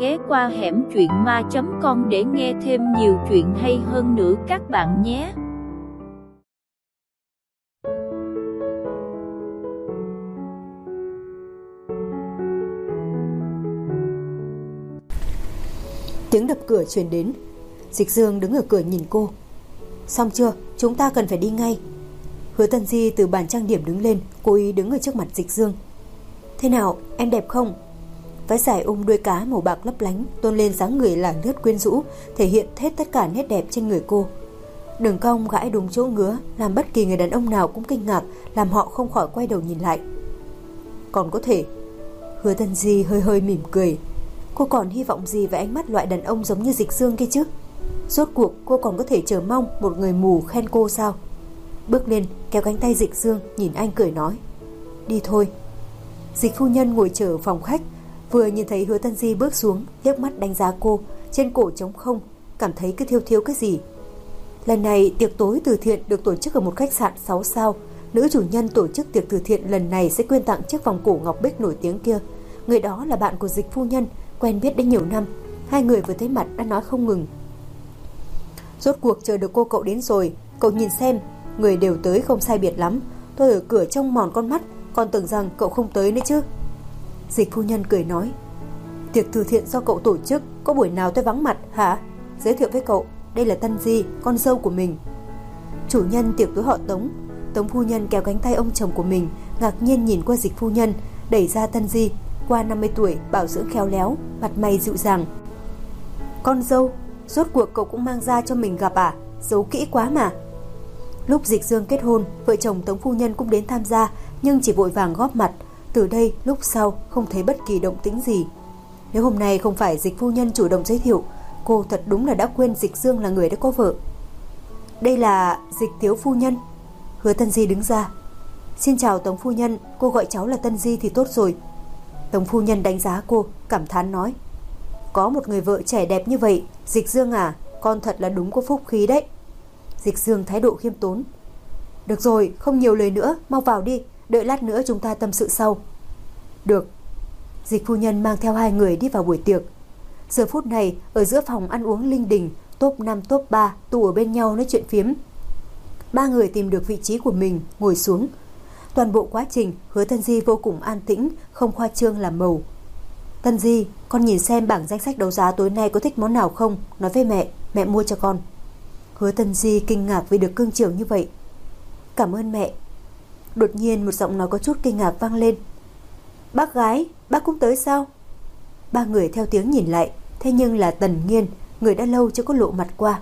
ghé qua hẻm truyện ma.com để nghe thêm nhiều chuyện hay hơn nữa các bạn nhé. Tiếng đập cửa truyền đến. Dịch Dương đứng ở cửa nhìn cô. Xong chưa? Chúng ta cần phải đi ngay. Hứa Tân Di từ bàn trang điểm đứng lên, cố ý đứng ở trước mặt Dịch Dương. Thế nào, em đẹp không? Váy dài đuôi cá màu bạc lấp lánh tôn lên dáng người là lướt quyến rũ, thể hiện hết tất cả nét đẹp trên người cô. Đường cong gãi đúng chỗ ngứa, làm bất kỳ người đàn ông nào cũng kinh ngạc, làm họ không khỏi quay đầu nhìn lại. Còn có thể. Hứa Tân Di hơi hơi mỉm cười. Cô còn hy vọng gì về ánh mắt loại đàn ông giống như Dịch Dương kia chứ? Rốt cuộc cô còn có thể chờ mong một người mù khen cô sao? Bước lên kéo cánh tay Dịch Dương, nhìn anh cười nói, đi thôi. Dịch phu nhân ngồi chờ ở phòng khách, vừa nhìn thấy Hứa Tân Di bước xuống, liếc mắt đánh giá cô, trên cổ trống không, cảm thấy cứ thiếu cái gì. Lần này tiệc tối từ thiện được tổ chức ở một khách sạn 6 sao. Nữ chủ nhân tổ chức tiệc từ thiện lần này sẽ quyên tặng chiếc vòng cổ ngọc bích nổi tiếng kia. Người đó là bạn của Dịch phu nhân, quen biết đã nhiều năm. Hai người vừa thấy mặt đã nói không ngừng. Rốt cuộc chờ được cô cậu đến rồi. Cậu nhìn xem, người đều tới không sai biệt lắm. Tôi ở cửa trông mòn con mắt, còn tưởng rằng cậu không tới nữa chứ. Dịch phu nhân cười nói, tiệc từ thiện do cậu tổ chức, có buổi nào tôi vắng mặt hả? Giới thiệu với cậu, đây là Tân Di, con dâu của mình. Chủ nhân tiệc tối họ Tống. Tống phu nhân kéo cánh tay ông chồng của mình, ngạc nhiên nhìn qua Dịch phu nhân, đẩy ra Tân Di, qua 50 tuổi, bảo dưỡng khéo léo, mặt mày dịu dàng. Con dâu, rốt cuộc cậu cũng mang ra cho mình gặp à? Giấu kỹ quá mà. Lúc Dịch Dương kết hôn, vợ chồng Tống phu nhân cũng đến tham gia, nhưng chỉ vội vàng góp mặt. Từ đây lúc sau không thấy bất kỳ động tĩnh gì. Nếu hôm nay không phải Dịch phu nhân chủ động giới thiệu, cô thật đúng là đã quên Dịch Dương là người đã có vợ. Đây là Dịch thiếu phu nhân. Hứa Tân Di đứng ra. Xin chào Tống phu nhân, cô gọi cháu là Tân Di thì tốt rồi. Tống phu nhân đánh giá cô, cảm thán nói, có một người vợ trẻ đẹp như vậy, Dịch Dương à, con thật là đúng có phúc khí đấy. Dịch Dương thái độ khiêm tốn. Được rồi, không nhiều lời nữa, mau vào đi, đợi lát nữa chúng ta tâm sự sau. Được. Dịch phu nhân mang theo hai người đi vào buổi tiệc. Giờ phút này, ở giữa phòng ăn uống linh đình, top 5 top 3 tụ ở bên nhau nói chuyện phiếm. Ba người tìm được vị trí của mình, ngồi xuống. Toàn bộ quá trình, Hứa Tân Di vô cùng an tĩnh, không khoa trương làm màu. Tân Di, con nhìn xem bảng danh sách đấu giá tối nay có thích món nào không, nói với mẹ mua cho con. Hứa Tân Di kinh ngạc vì được cưng chiều như vậy. Cảm ơn mẹ. Đột nhiên một giọng nói có chút kinh ngạc vang lên. Bác gái, bác cũng tới sao? Ba người theo tiếng nhìn lại, thế nhưng là Tần Nghiên, người đã lâu chưa có lộ mặt qua.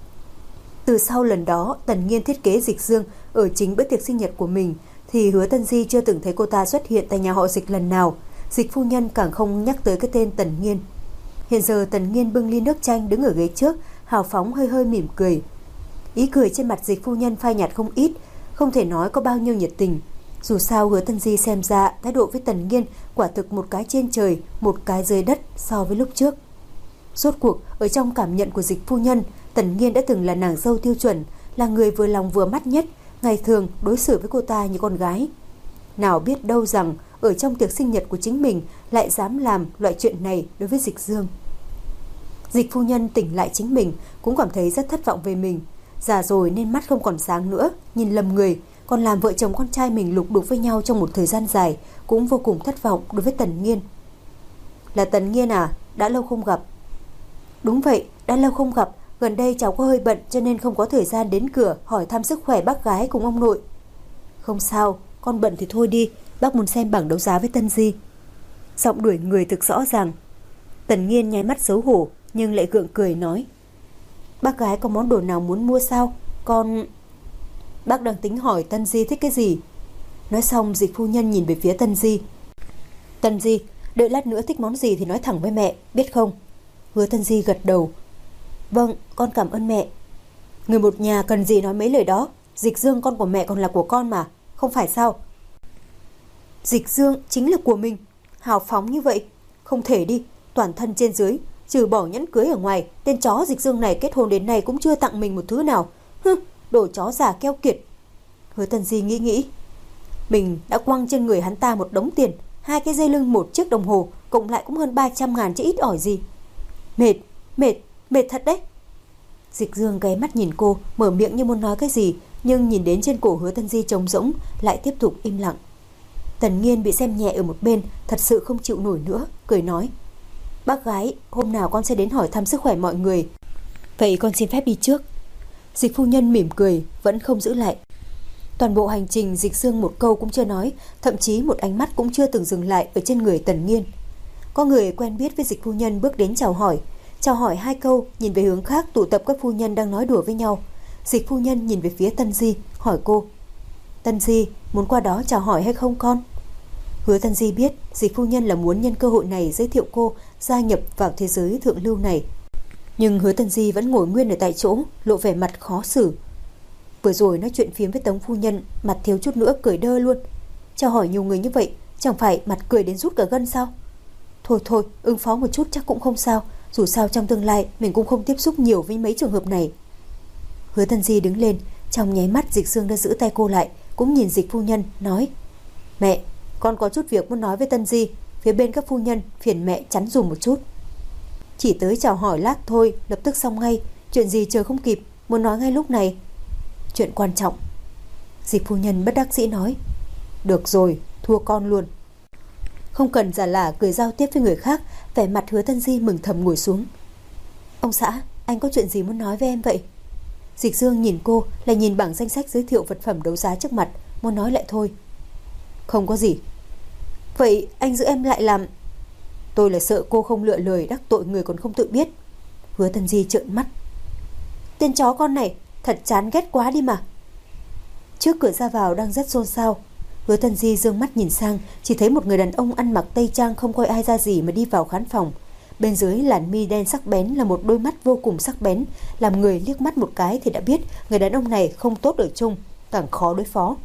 Từ sau lần đó, Tần Nghiên thiết kế Dịch Dương ở chính bữa tiệc sinh nhật của mình, thì Hứa Tân Di chưa từng thấy cô ta xuất hiện tại nhà họ Dịch lần nào. Dịch phu nhân càng không nhắc tới cái tên Tần Nghiên. Hiện giờ Tần Nghiên bưng ly nước chanh đứng ở ghế trước, hào phóng hơi hơi mỉm cười. Ý cười trên mặt Dịch phu nhân phai nhạt không ít, không thể nói có bao nhiêu nhiệt tình. Dù sao Hứa Tân Di xem ra thái độ với Tần Nghiên quả thực một cái trên trời, một cái dưới đất so với lúc trước. Rốt cuộc ở trong cảm nhận của Dịch phu nhân, Tần Nghiên đã từng là nàng dâu tiêu chuẩn, là người vừa lòng vừa mắt nhất, ngày thường đối xử với cô ta như con gái. Nào biết đâu rằng ở trong tiệc sinh nhật của chính mình lại dám làm loại chuyện này đối với Dịch Dương. Dịch phu nhân tỉnh lại chính mình, cũng cảm thấy rất thất vọng về mình. Già rồi nên mắt không còn sáng nữa, nhìn lầm người, còn làm vợ chồng con trai mình lục đục với nhau trong một thời gian dài, cũng vô cùng thất vọng đối với Tần Nghiên. Là Tần Nghiên à? Đã lâu không gặp. Đúng vậy, đã lâu không gặp. Gần đây cháu có hơi bận cho nên không có thời gian đến cửa hỏi thăm sức khỏe bác gái cùng ông nội. Không sao, con bận thì thôi đi, bác muốn xem bảng đấu giá với Tân Di. Giọng đuổi người thực rõ ràng. Tần Nghiên nháy mắt xấu hổ nhưng lại gượng cười nói, bác gái có món đồ nào muốn mua sao? Con... Bác đang tính hỏi Tân Di thích cái gì. Nói xong Dịch phu nhân nhìn về phía Tân Di. Tân Di, đợi lát nữa thích món gì thì nói thẳng với mẹ, biết không? Hứa Tân Di gật đầu. Vâng, con cảm ơn mẹ. Người một nhà cần gì nói mấy lời đó. Dịch Dương con của mẹ còn là của con mà, không phải sao? Dịch Dương chính là của mình. Hào phóng như vậy. Không thể đi, toàn thân trên dưới, trừ bỏ nhẫn cưới ở ngoài, tên chó Dịch Dương này kết hôn đến nay cũng chưa tặng mình một thứ nào. Đồ chó già keo kiệt. Hứa Tân Di nghĩ. Mình đã quăng trên người hắn ta một đống tiền, 2 cái dây lưng, 1 chiếc đồng hồ, cộng lại cũng hơn 300.000 chứ ít ỏi gì. Mệt, mệt, mệt thật đấy. Dịch Dương ghé mắt nhìn cô, mở miệng như muốn nói cái gì, nhưng nhìn đến trên cổ Hứa Tân Di trống rỗng, lại tiếp tục im lặng. Tần Nghiên bị xem nhẹ ở một bên, thật sự không chịu nổi nữa, cười nói: Bác gái, hôm nào con sẽ đến hỏi thăm sức khỏe mọi người. Vậy con xin phép đi trước. Dịch phu nhân mỉm cười, vẫn không giữ lại. Toàn bộ hành trình Dịch Dương một câu cũng chưa nói, thậm chí một ánh mắt cũng chưa từng dừng lại ở trên người Tần Nghiên. Có người quen biết với Dịch phu nhân bước đến chào hỏi 2 câu, nhìn về hướng khác tụ tập các phu nhân đang nói đùa với nhau. Dịch phu nhân nhìn về phía Tân Di, hỏi cô: Tân Di, muốn qua đó chào hỏi hay không con? Hứa Tân Di biết Dịch phu nhân là muốn nhân cơ hội này giới thiệu cô gia nhập vào thế giới thượng lưu này. Nhưng Hứa Tân Di vẫn ngồi nguyên ở tại chỗ, lộ vẻ mặt khó xử. Vừa rồi nói chuyện phiếm với Tống phu nhân, mặt thiếu chút nữa cười đơ luôn. Chào hỏi nhiều người như vậy, chẳng phải mặt cười đến rút cả gân sao? Thôi, ứng phó một chút chắc cũng không sao, dù sao trong tương lai mình cũng không tiếp xúc nhiều với mấy trường hợp này. Hứa Tân Di đứng lên, trong nháy mắt Dịch Dương đã giữ tay cô lại, cũng nhìn Dịch phu nhân, nói: Mẹ, con có chút việc muốn nói với Tân Di, phía bên các phu nhân phiền mẹ chắn dùm một chút. Chỉ tới chào hỏi lát thôi, lập tức xong ngay, chuyện gì chờ không kịp, muốn nói ngay lúc này. Chuyện quan trọng. Dịch phu nhân bất đắc dĩ nói: Được rồi, thua con luôn. Không cần giả lả cười giao tiếp với người khác, vẻ mặt Hứa Tân Di mừng thầm ngồi xuống. Ông xã, anh có chuyện gì muốn nói với em vậy? Dịch Dương nhìn cô, lại nhìn bảng danh sách giới thiệu vật phẩm đấu giá trước mặt, muốn nói lại thôi. Không có gì. Vậy anh giữ em lại làm? Tôi là sợ cô không lựa lời đắc tội người còn không tự biết. Hứa Tân Di trợn mắt. Tên chó con này thật chán ghét quá đi mà. Trước cửa ra vào đang rất xôn xao. Hứa Tân Di dương mắt nhìn sang, chỉ thấy một người đàn ông ăn mặc tây trang không coi ai ra gì mà đi vào khán phòng. Bên dưới làn mi đen sắc bén là một đôi mắt vô cùng sắc bén, làm người liếc mắt một cái thì đã biết người đàn ông này không tốt ở chung, càng khó đối phó.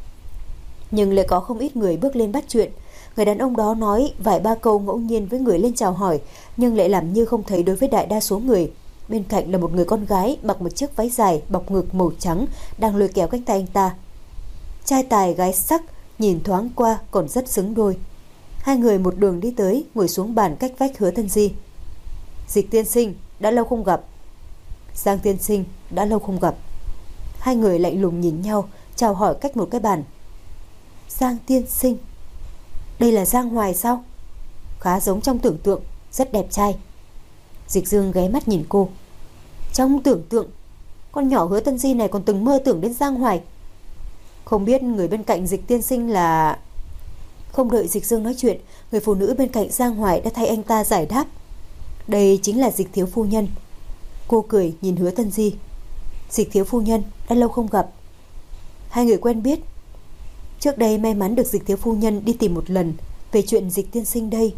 Nhưng lại có không ít người bước lên bắt chuyện. Người đàn ông đó nói vài ba câu ngẫu nhiên với người lên chào hỏi, nhưng lại làm như không thấy đối với đại đa số người. Bên cạnh là một người con gái mặc một chiếc váy dài bọc ngực màu trắng, đang lôi kéo cánh tay anh ta. Trai tài gái sắc, nhìn thoáng qua còn rất xứng đôi. Hai người một đường đi tới, ngồi xuống bàn cách vách Hứa Tân Di. Dịch tiên sinh, đã lâu không gặp. Giang tiên sinh, đã lâu không gặp. Hai người lạnh lùng nhìn nhau, chào hỏi cách một cái bàn. Giang tiên sinh, đây là Giang Hoài sao? Khá giống trong tưởng tượng, rất đẹp trai. Dịch Dương ghé mắt nhìn cô. Trong tưởng tượng? Con nhỏ Hứa Tân Di này còn từng mơ tưởng đến Giang Hoài. Không biết người bên cạnh Dịch tiên sinh là... Không đợi Dịch Dương nói chuyện, người phụ nữ bên cạnh Giang Hoài đã thay anh ta giải đáp. Đây chính là Dịch thiếu phu nhân. Cô cười nhìn Hứa Tân Di. Dịch thiếu phu nhân, đã lâu không gặp. Hai người quen biết. Trước đây may mắn được Dịch thiếu phu nhân đi tìm một lần. Về chuyện Dịch tiên sinh đây.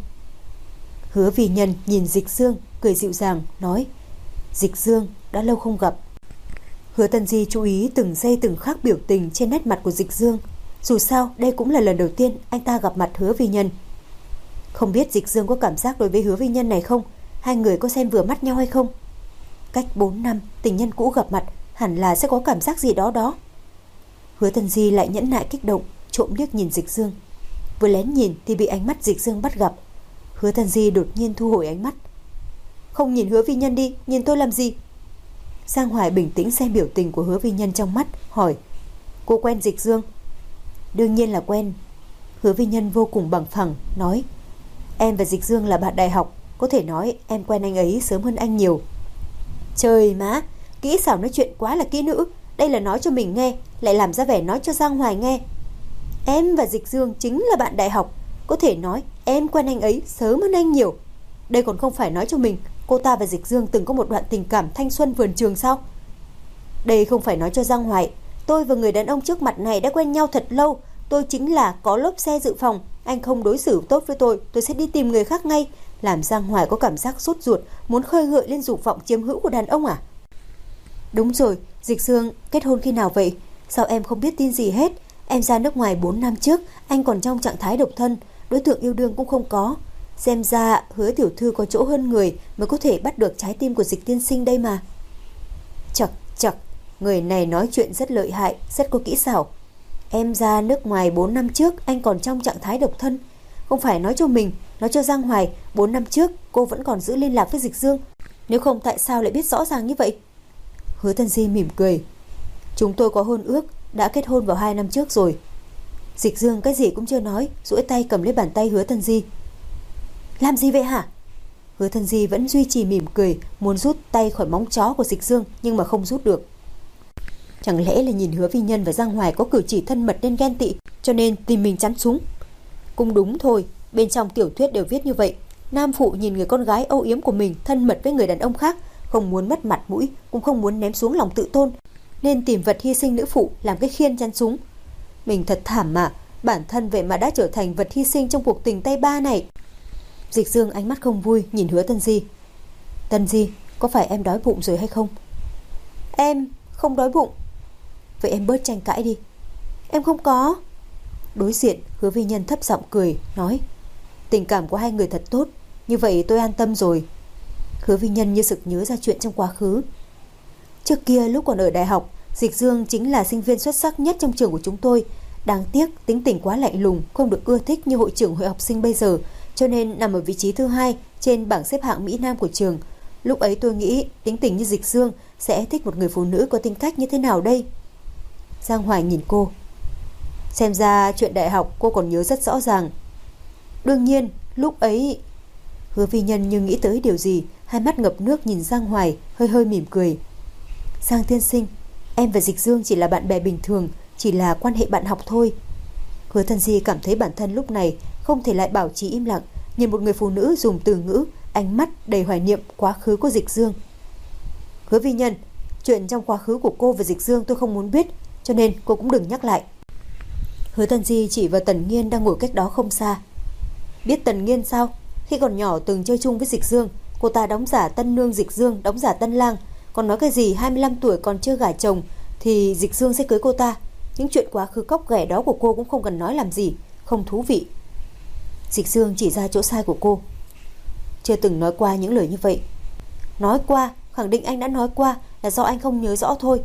Hứa Vì Nhân nhìn Dịch Dương, cười dịu dàng, nói: Dịch Dương, đã lâu không gặp. Hứa Tân Di chú ý từng giây từng khắc biểu tình trên nét mặt của Dịch Dương. Dù sao đây cũng là lần đầu tiên anh ta gặp mặt Hứa Vi Nhân. Không biết Dịch Dương có cảm giác đối với Hứa Vi Nhân này không? Hai người có xem vừa mắt nhau hay không? Cách 4 năm tình nhân cũ gặp mặt, hẳn là sẽ có cảm giác gì đó đó. Hứa Tân Di lại nhẫn nại kích động, trộm liếc nhìn Dịch Dương. Vừa lén nhìn thì bị ánh mắt Dịch Dương bắt gặp. Hứa Tân Di đột nhiên thu hồi ánh mắt. Không nhìn Hứa Vi Nhân đi, nhìn tôi làm gì? Giang Hoài bình tĩnh xem biểu tình của Hứa Vi Nhân trong mắt, hỏi: Cô quen Dịch Dương? Đương nhiên là quen. Hứa Vi Nhân vô cùng bằng phẳng, nói: Em và Dịch Dương là bạn đại học, có thể nói em quen anh ấy sớm hơn anh nhiều. Trời má, kỹ xảo nói chuyện quá là kỹ nữ. Đây là nói cho mình nghe, lại làm ra vẻ nói cho Giang Hoài nghe. Em và Dịch Dương chính là bạn đại học, có thể nói em quen anh ấy sớm hơn anh nhiều. Đây còn không phải nói cho mình cô ta và Dịch Dương từng có một đoạn tình cảm thanh xuân vườn trường sao? Đây không phải nói cho Giang Hoài, tôi và người đàn ông trước mặt này đã quen nhau thật lâu. Tôi chính là có lốp xe dự phòng. Anh không đối xử tốt với tôi sẽ đi tìm người khác ngay. Làm Giang Hoài có cảm giác sốt ruột, muốn khơi gợi lên dục vọng chiếm hữu của đàn ông à? Đúng rồi, Dịch Dương kết hôn khi nào vậy? Sao em không biết tin gì hết? Em ra nước ngoài 4 năm trước, anh còn trong trạng thái độc thân, đối tượng yêu đương cũng không có. Xem ra Hứa tiểu thư có chỗ hơn người mới có thể bắt được trái tim của Dịch tiên sinh đây mà. Chậc, người này nói chuyện rất lợi hại, rất có kỹ xảo. Em ra nước ngoài 4 năm trước, anh còn trong trạng thái độc thân. Không phải nói cho mình, nói cho Giang Hoài 4 năm trước cô vẫn còn giữ liên lạc với Dịch Dương. Nếu không tại sao lại biết rõ ràng như vậy? Hứa Tân Di mỉm cười. Chúng tôi có hôn ước, đã kết hôn vào 2 năm trước rồi. Dịch Dương cái gì cũng chưa nói, duỗi tay cầm lấy bàn tay Hứa Tân Di. Làm gì vậy hả? Hứa Tân Di vẫn duy trì mỉm cười, muốn rút tay khỏi móng chó của Dịch Dương nhưng mà không rút được. Chẳng lẽ là nhìn Hứa Vi Nhân và Giang Hoài có cử chỉ thân mật nên ghen tị, cho nên tìm mình chắn súng? Cũng đúng thôi, bên trong tiểu thuyết đều viết như vậy. Nam phụ nhìn người con gái âu yếm của mình thân mật với người đàn ông khác, không muốn mất mặt mũi, cũng không muốn ném xuống lòng tự tôn, nên tìm vật hy sinh nữ phụ làm cái khiên chắn súng. Mình thật thảm mà, bản thân vậy mà đã trở thành vật hy sinh trong cuộc tình tay ba này. Dịch Dương ánh mắt không vui nhìn Hứa Tân Di. Tân Di, có phải em đói bụng rồi hay không? Em không đói bụng. Vậy em bớt tranh cãi đi. Em không có. Đối diện, Hứa Vi Nhân thấp giọng cười, nói: Tình cảm của hai người thật tốt, như vậy tôi an tâm rồi. Hứa Vi Nhân như sực nhớ ra chuyện trong quá khứ. Trước kia lúc còn ở đại học, Dịch Dương chính là sinh viên xuất sắc nhất trong trường của chúng tôi. Đáng tiếc tính tình quá lạnh lùng, không được ưa thích như hội trưởng hội học sinh bây giờ, cho nên nằm ở vị trí thứ 2 trên bảng xếp hạng Mỹ Nam của trường. Lúc ấy tôi nghĩ tính tình như Dịch Dương sẽ thích một người phụ nữ có tính cách như thế nào đây? Giang Hoài nhìn cô. Xem ra chuyện đại học cô còn nhớ rất rõ ràng. Đương nhiên, lúc ấy... Hứa Vi Nhân như nghĩ tới điều gì, hai mắt ngập nước nhìn Giang Hoài, hơi hơi mỉm cười. Giang tiên sinh, em và Dịch Dương chỉ là bạn bè bình thường, chỉ là quan hệ bạn học thôi. Hứa Tân Di cảm thấy bản thân lúc này không thể lại bảo trì im lặng, nhìn một người phụ nữ dùng từ ngữ, ánh mắt đầy hoài niệm quá khứ của Dịch Dương. Hứa Vi Nhân, chuyện trong quá khứ của cô và Dịch Dương tôi không muốn biết, cho nên cô cũng đừng nhắc lại. Hứa Tân Di chỉ vào Tần Nghiên đang ngồi cách đó không xa. Biết Tần Nghiên sao? Khi còn nhỏ từng chơi chung với Dịch Dương, cô ta đóng giả tân nương Dịch Dương, đóng giả tân lang, còn nói cái gì 25 tuổi còn chưa gả chồng thì Dịch Dương sẽ cưới cô ta. Những chuyện quá khứ cóc ghẻ đó của cô cũng không cần nói làm gì, không thú vị. Dịch Dương chỉ ra chỗ sai của cô. Chưa từng nói qua những lời như vậy. Nói qua, khẳng định anh đã nói qua, là do anh không nhớ rõ thôi.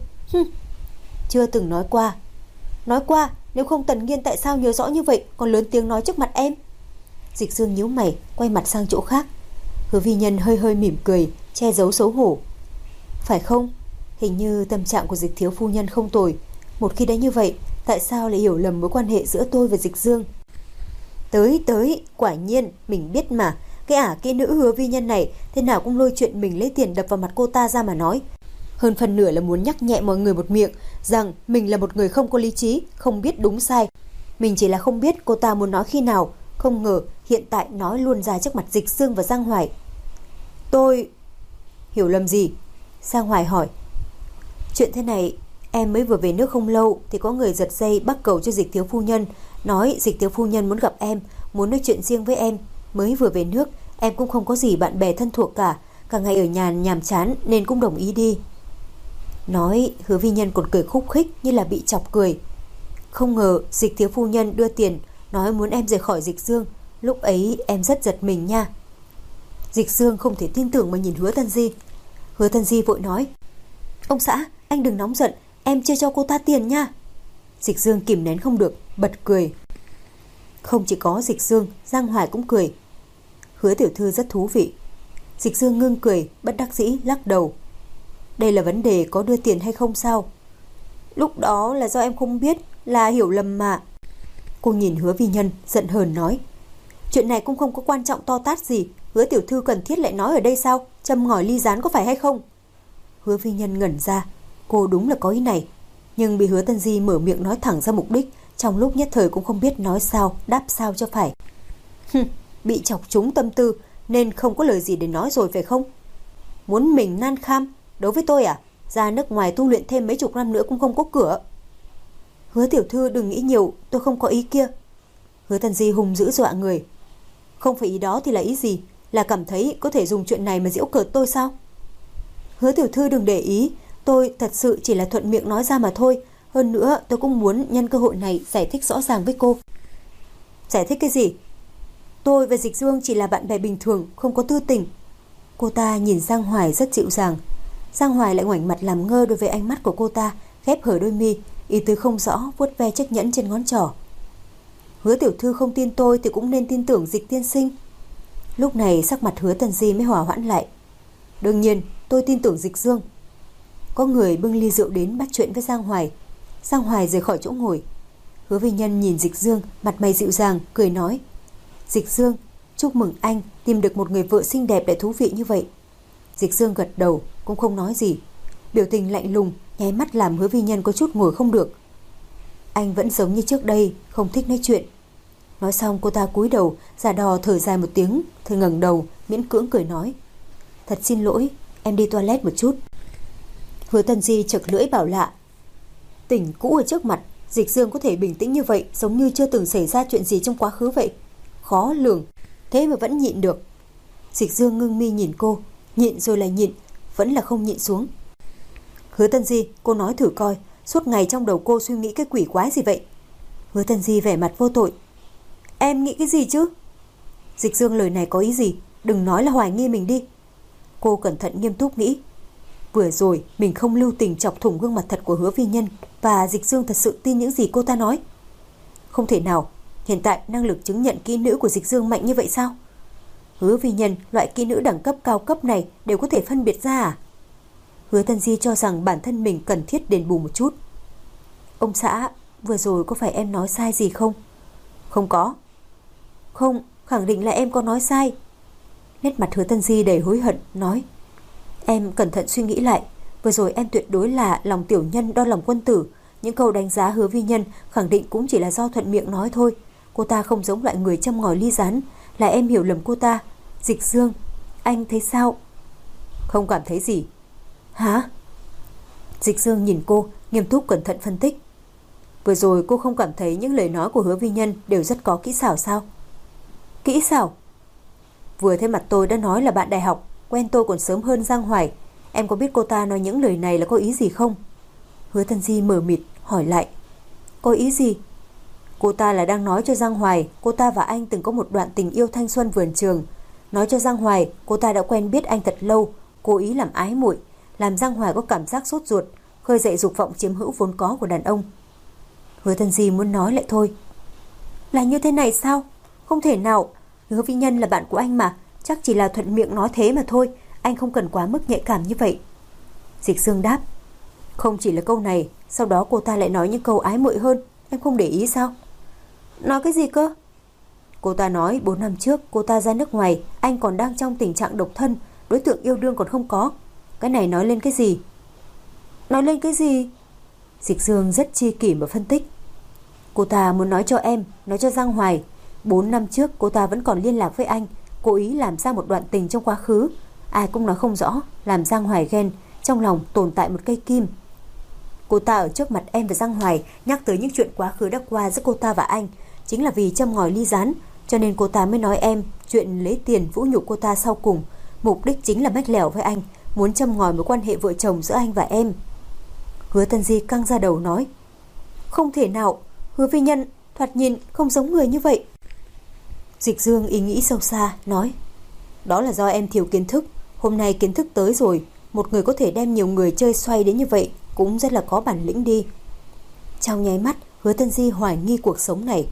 Chưa từng nói qua. Nói qua, nếu không Tần Nghiên tại sao nhớ rõ như vậy, còn lớn tiếng nói trước mặt em? Dịch Dương nhíu mày, quay mặt sang chỗ khác. Hứa Vi Nhân hơi hơi mỉm cười, che giấu xấu hổ. Phải không? Hình như tâm trạng của Dịch thiếu phu nhân không tồi. Một khi đã như vậy, tại sao lại hiểu lầm mối quan hệ giữa tôi và Dịch Dương? Tới, quả nhiên, mình biết mà. Cái ả kỹ nữ Hứa Vi Nhân này thế nào cũng lôi chuyện mình lấy tiền đập vào mặt cô ta ra mà nói. Hơn phần nửa là muốn nhắc nhẹ mọi người một miệng rằng mình là một người không có lý trí, không biết đúng sai. Mình chỉ là không biết cô ta muốn nói khi nào, không ngờ hiện tại nói luôn ra trước mặt Dịch Dương và Giang Hoài. Tôi... Hiểu lầm gì? Giang Hoài hỏi. Chuyện thế này, em mới vừa về nước không lâu thì có người giật dây bắt cầu cho Dịch thiếu phu nhân, nói Dịch thiếu phu nhân muốn gặp em, muốn nói chuyện riêng với em. Mới vừa về nước, em cũng không có gì bạn bè thân thuộc cả ngày ở nhà nhàm chán nên cũng đồng ý đi. Nói, Hứa Vi Nhân còn cười khúc khích như là bị chọc cười. Không ngờ Dịch thiếu phu nhân đưa tiền, nói muốn em rời khỏi Dịch Dương. Lúc ấy em rất giật mình nha. Dịch Dương không thể tin tưởng mà nhìn Hứa Tân Di. Hứa Tân Di vội nói: Ông xã, anh đừng nóng giận, em chưa cho cô ta tiền nha. Dịch Dương kìm nén không được, bật cười. Không chỉ có Dịch Dương, Giang Hoài cũng cười. Hứa tiểu thư rất thú vị. Dịch Dương ngưng cười, bất đắc dĩ lắc đầu. Đây là vấn đề có đưa tiền hay không sao? Lúc đó là do em không biết, là hiểu lầm mà. Cô nhìn Hứa Vi Nhân giận hờn nói. Chuyện này cũng không có quan trọng to tát gì, Hứa tiểu thư cần thiết lại nói ở đây sao? Châm ngòi ly gián có phải hay không? Hứa Vi Nhân ngẩn ra, cô đúng là có ý này, nhưng bị Hứa Tân Di mở miệng nói thẳng ra mục đích, trong lúc nhất thời cũng không biết nói sao, đáp sao cho phải. Bị chọc trúng tâm tư nên không có lời gì để nói rồi phải không? Muốn mình nan kham đối với tôi à? Ra nước ngoài tu luyện thêm mấy chục năm nữa cũng không có cửa. Hứa tiểu thư đừng nghĩ nhiều, tôi không có ý kia. Hứa Tân Di hùng dữ dọa người. Không phải ý đó thì là ý gì? Là cảm thấy có thể dùng chuyện này mà giễu cợt tôi sao? Hứa tiểu thư đừng để ý, tôi thật sự chỉ là thuận miệng nói ra mà thôi. Hơn nữa tôi cũng muốn nhân cơ hội này giải thích rõ ràng với cô. Giải thích cái gì? Tôi và Dịch Dương chỉ là bạn bè bình thường, không có tư tình. Cô ta nhìn Giang Hoài rất dịu dàng. Giang Hoài lại ngoảnh mặt làm ngơ đối với ánh mắt của cô ta, khép hở đôi mi, ý tứ không rõ, vuốt ve chiếc nhẫn trên ngón trỏ. Hứa tiểu thư không tin tôi thì cũng nên tin tưởng Dịch tiên sinh. Lúc này sắc mặt Hứa Tân Di mới hòa hoãn lại. Đương nhiên, tôi tin tưởng Dịch Dương. Có người bưng ly rượu đến bắt chuyện với Giang Hoài. Giang Hoài rời khỏi chỗ ngồi. Hứa Vi Nhân nhìn Dịch Dương, mặt mày dịu dàng, cười nói: Dịch Dương, chúc mừng anh tìm được một người vợ xinh đẹp lại thú vị như vậy. Dịch Dương gật đầu, cũng không nói gì. Biểu tình lạnh lùng, nháy mắt làm Hứa Vi Nhân có chút ngồi không được. Anh vẫn giống như trước đây, không thích nói chuyện. Nói xong cô ta cúi đầu, giả đò thở dài một tiếng, rồi ngẩng đầu, miễn cưỡng cười nói: Thật xin lỗi, em đi toilet một chút. Hứa Tân Di chật lưỡi bảo lạ. Tình cũ ở trước mặt, Dịch Dương có thể bình tĩnh như vậy, giống như chưa từng xảy ra chuyện gì trong quá khứ vậy. Khó lường, thế mà vẫn nhịn được. Dịch Dương ngưng mi nhìn cô, nhịn rồi lại nhịn, vẫn là không nhịn xuống. Hứa Tân Di, cô nói thử coi, suốt ngày trong đầu cô suy nghĩ cái quỷ quái gì vậy? Hứa Tân Di vẻ mặt vô tội. Em nghĩ cái gì chứ? Dịch Dương lời này có ý gì? Đừng nói là hoài nghi mình đi. Cô cẩn thận nghiêm túc nghĩ. Vừa rồi mình không lưu tình chọc thủng gương mặt thật của Hứa Vi Nhân, và Dịch Dương thật sự tin những gì cô ta nói. Không thể nào, hiện tại năng lực chứng nhận kỹ nữ của Dịch Dương mạnh như vậy sao? Hứa Vi Nhân, loại kỹ nữ đẳng cấp cao cấp này đều có thể phân biệt ra à? Hứa Tân Di cho rằng bản thân mình cần thiết đền bù một chút. Ông xã, vừa rồi có phải em nói sai gì không? Không có. Không, khẳng định là em có nói sai. Nét mặt Hứa Tân Di đầy hối hận, nói: Em cẩn thận suy nghĩ lại, vừa rồi em tuyệt đối là lòng tiểu nhân đo lòng quân tử. Những câu đánh giá Hứa Vi Nhân khẳng định cũng chỉ là do thuận miệng nói thôi. Cô ta không giống loại người châm ngòi ly rán, là em hiểu lầm cô ta. Dịch Dương, anh thấy sao? Không cảm thấy gì. Hả? Dịch Dương nhìn cô, nghiêm túc cẩn thận phân tích. Vừa rồi cô không cảm thấy những lời nói của Hứa Vi Nhân đều rất có kỹ xảo sao? Kỹ xảo? Vừa thấy mặt tôi đã nói là bạn đại học, quen tôi còn sớm hơn Giang Hoài. Em có biết cô ta nói những lời này là có ý gì không? Hứa Tân Di mờ mịt hỏi lại. Có ý gì? Cô ta là đang nói cho Giang Hoài cô ta và anh từng có một đoạn tình yêu thanh xuân vườn trường. Nói cho Giang Hoài cô ta đã quen biết anh thật lâu, cố ý làm ái muội, làm Giang Hoài có cảm giác sốt ruột, khơi dậy dục vọng chiếm hữu vốn có của đàn ông. Hứa Tân Di muốn nói lại thôi. Là như thế này sao? Không thể nào. Hứa Vi Nhân là bạn của anh mà, chắc chỉ là thuận miệng nói thế mà thôi, anh không cần quá mức nhạy cảm như vậy. Dịch Dương đáp. Không chỉ là câu này, sau đó cô ta lại nói những câu ái muội hơn, em không để ý sao? Nói cái gì cơ? Cô ta nói 4 năm trước cô ta ra nước ngoài, anh còn đang trong tình trạng độc thân, đối tượng yêu đương còn không có. Cái này nói lên cái gì? Nói lên cái gì? Dịch Dương rất chi kỷ mà phân tích. Cô ta muốn nói cho em, nói cho Giang Hoài, 4 năm trước cô ta vẫn còn liên lạc với anh, cố ý làm ra một đoạn tình trong quá khứ. Ai cũng nói không rõ, làm Giang Hoài ghen, trong lòng tồn tại một cây kim. Cô ta ở trước mặt em và Giang Hoài nhắc tới những chuyện quá khứ đã qua giữa cô ta và anh, chính là vì châm ngòi ly rán, cho nên cô ta mới nói em chuyện lấy tiền vũ nhục cô ta sau cùng, mục đích chính là mách lẻo với anh, muốn châm ngòi mối quan hệ vợ chồng giữa anh và em. Hứa Tân Di căng ra đầu nói. Không thể nào, Hứa Vi Nhân thoạt nhìn không giống người như vậy. Dịch Dương ý nghĩ sâu xa nói. Đó là do em thiếu kiến thức, hôm nay kiến thức tới rồi, một người có thể đem nhiều người chơi xoay đến như vậy cũng rất là có bản lĩnh đi. Trong nháy mắt Hứa Tân Di hoài nghi cuộc sống này.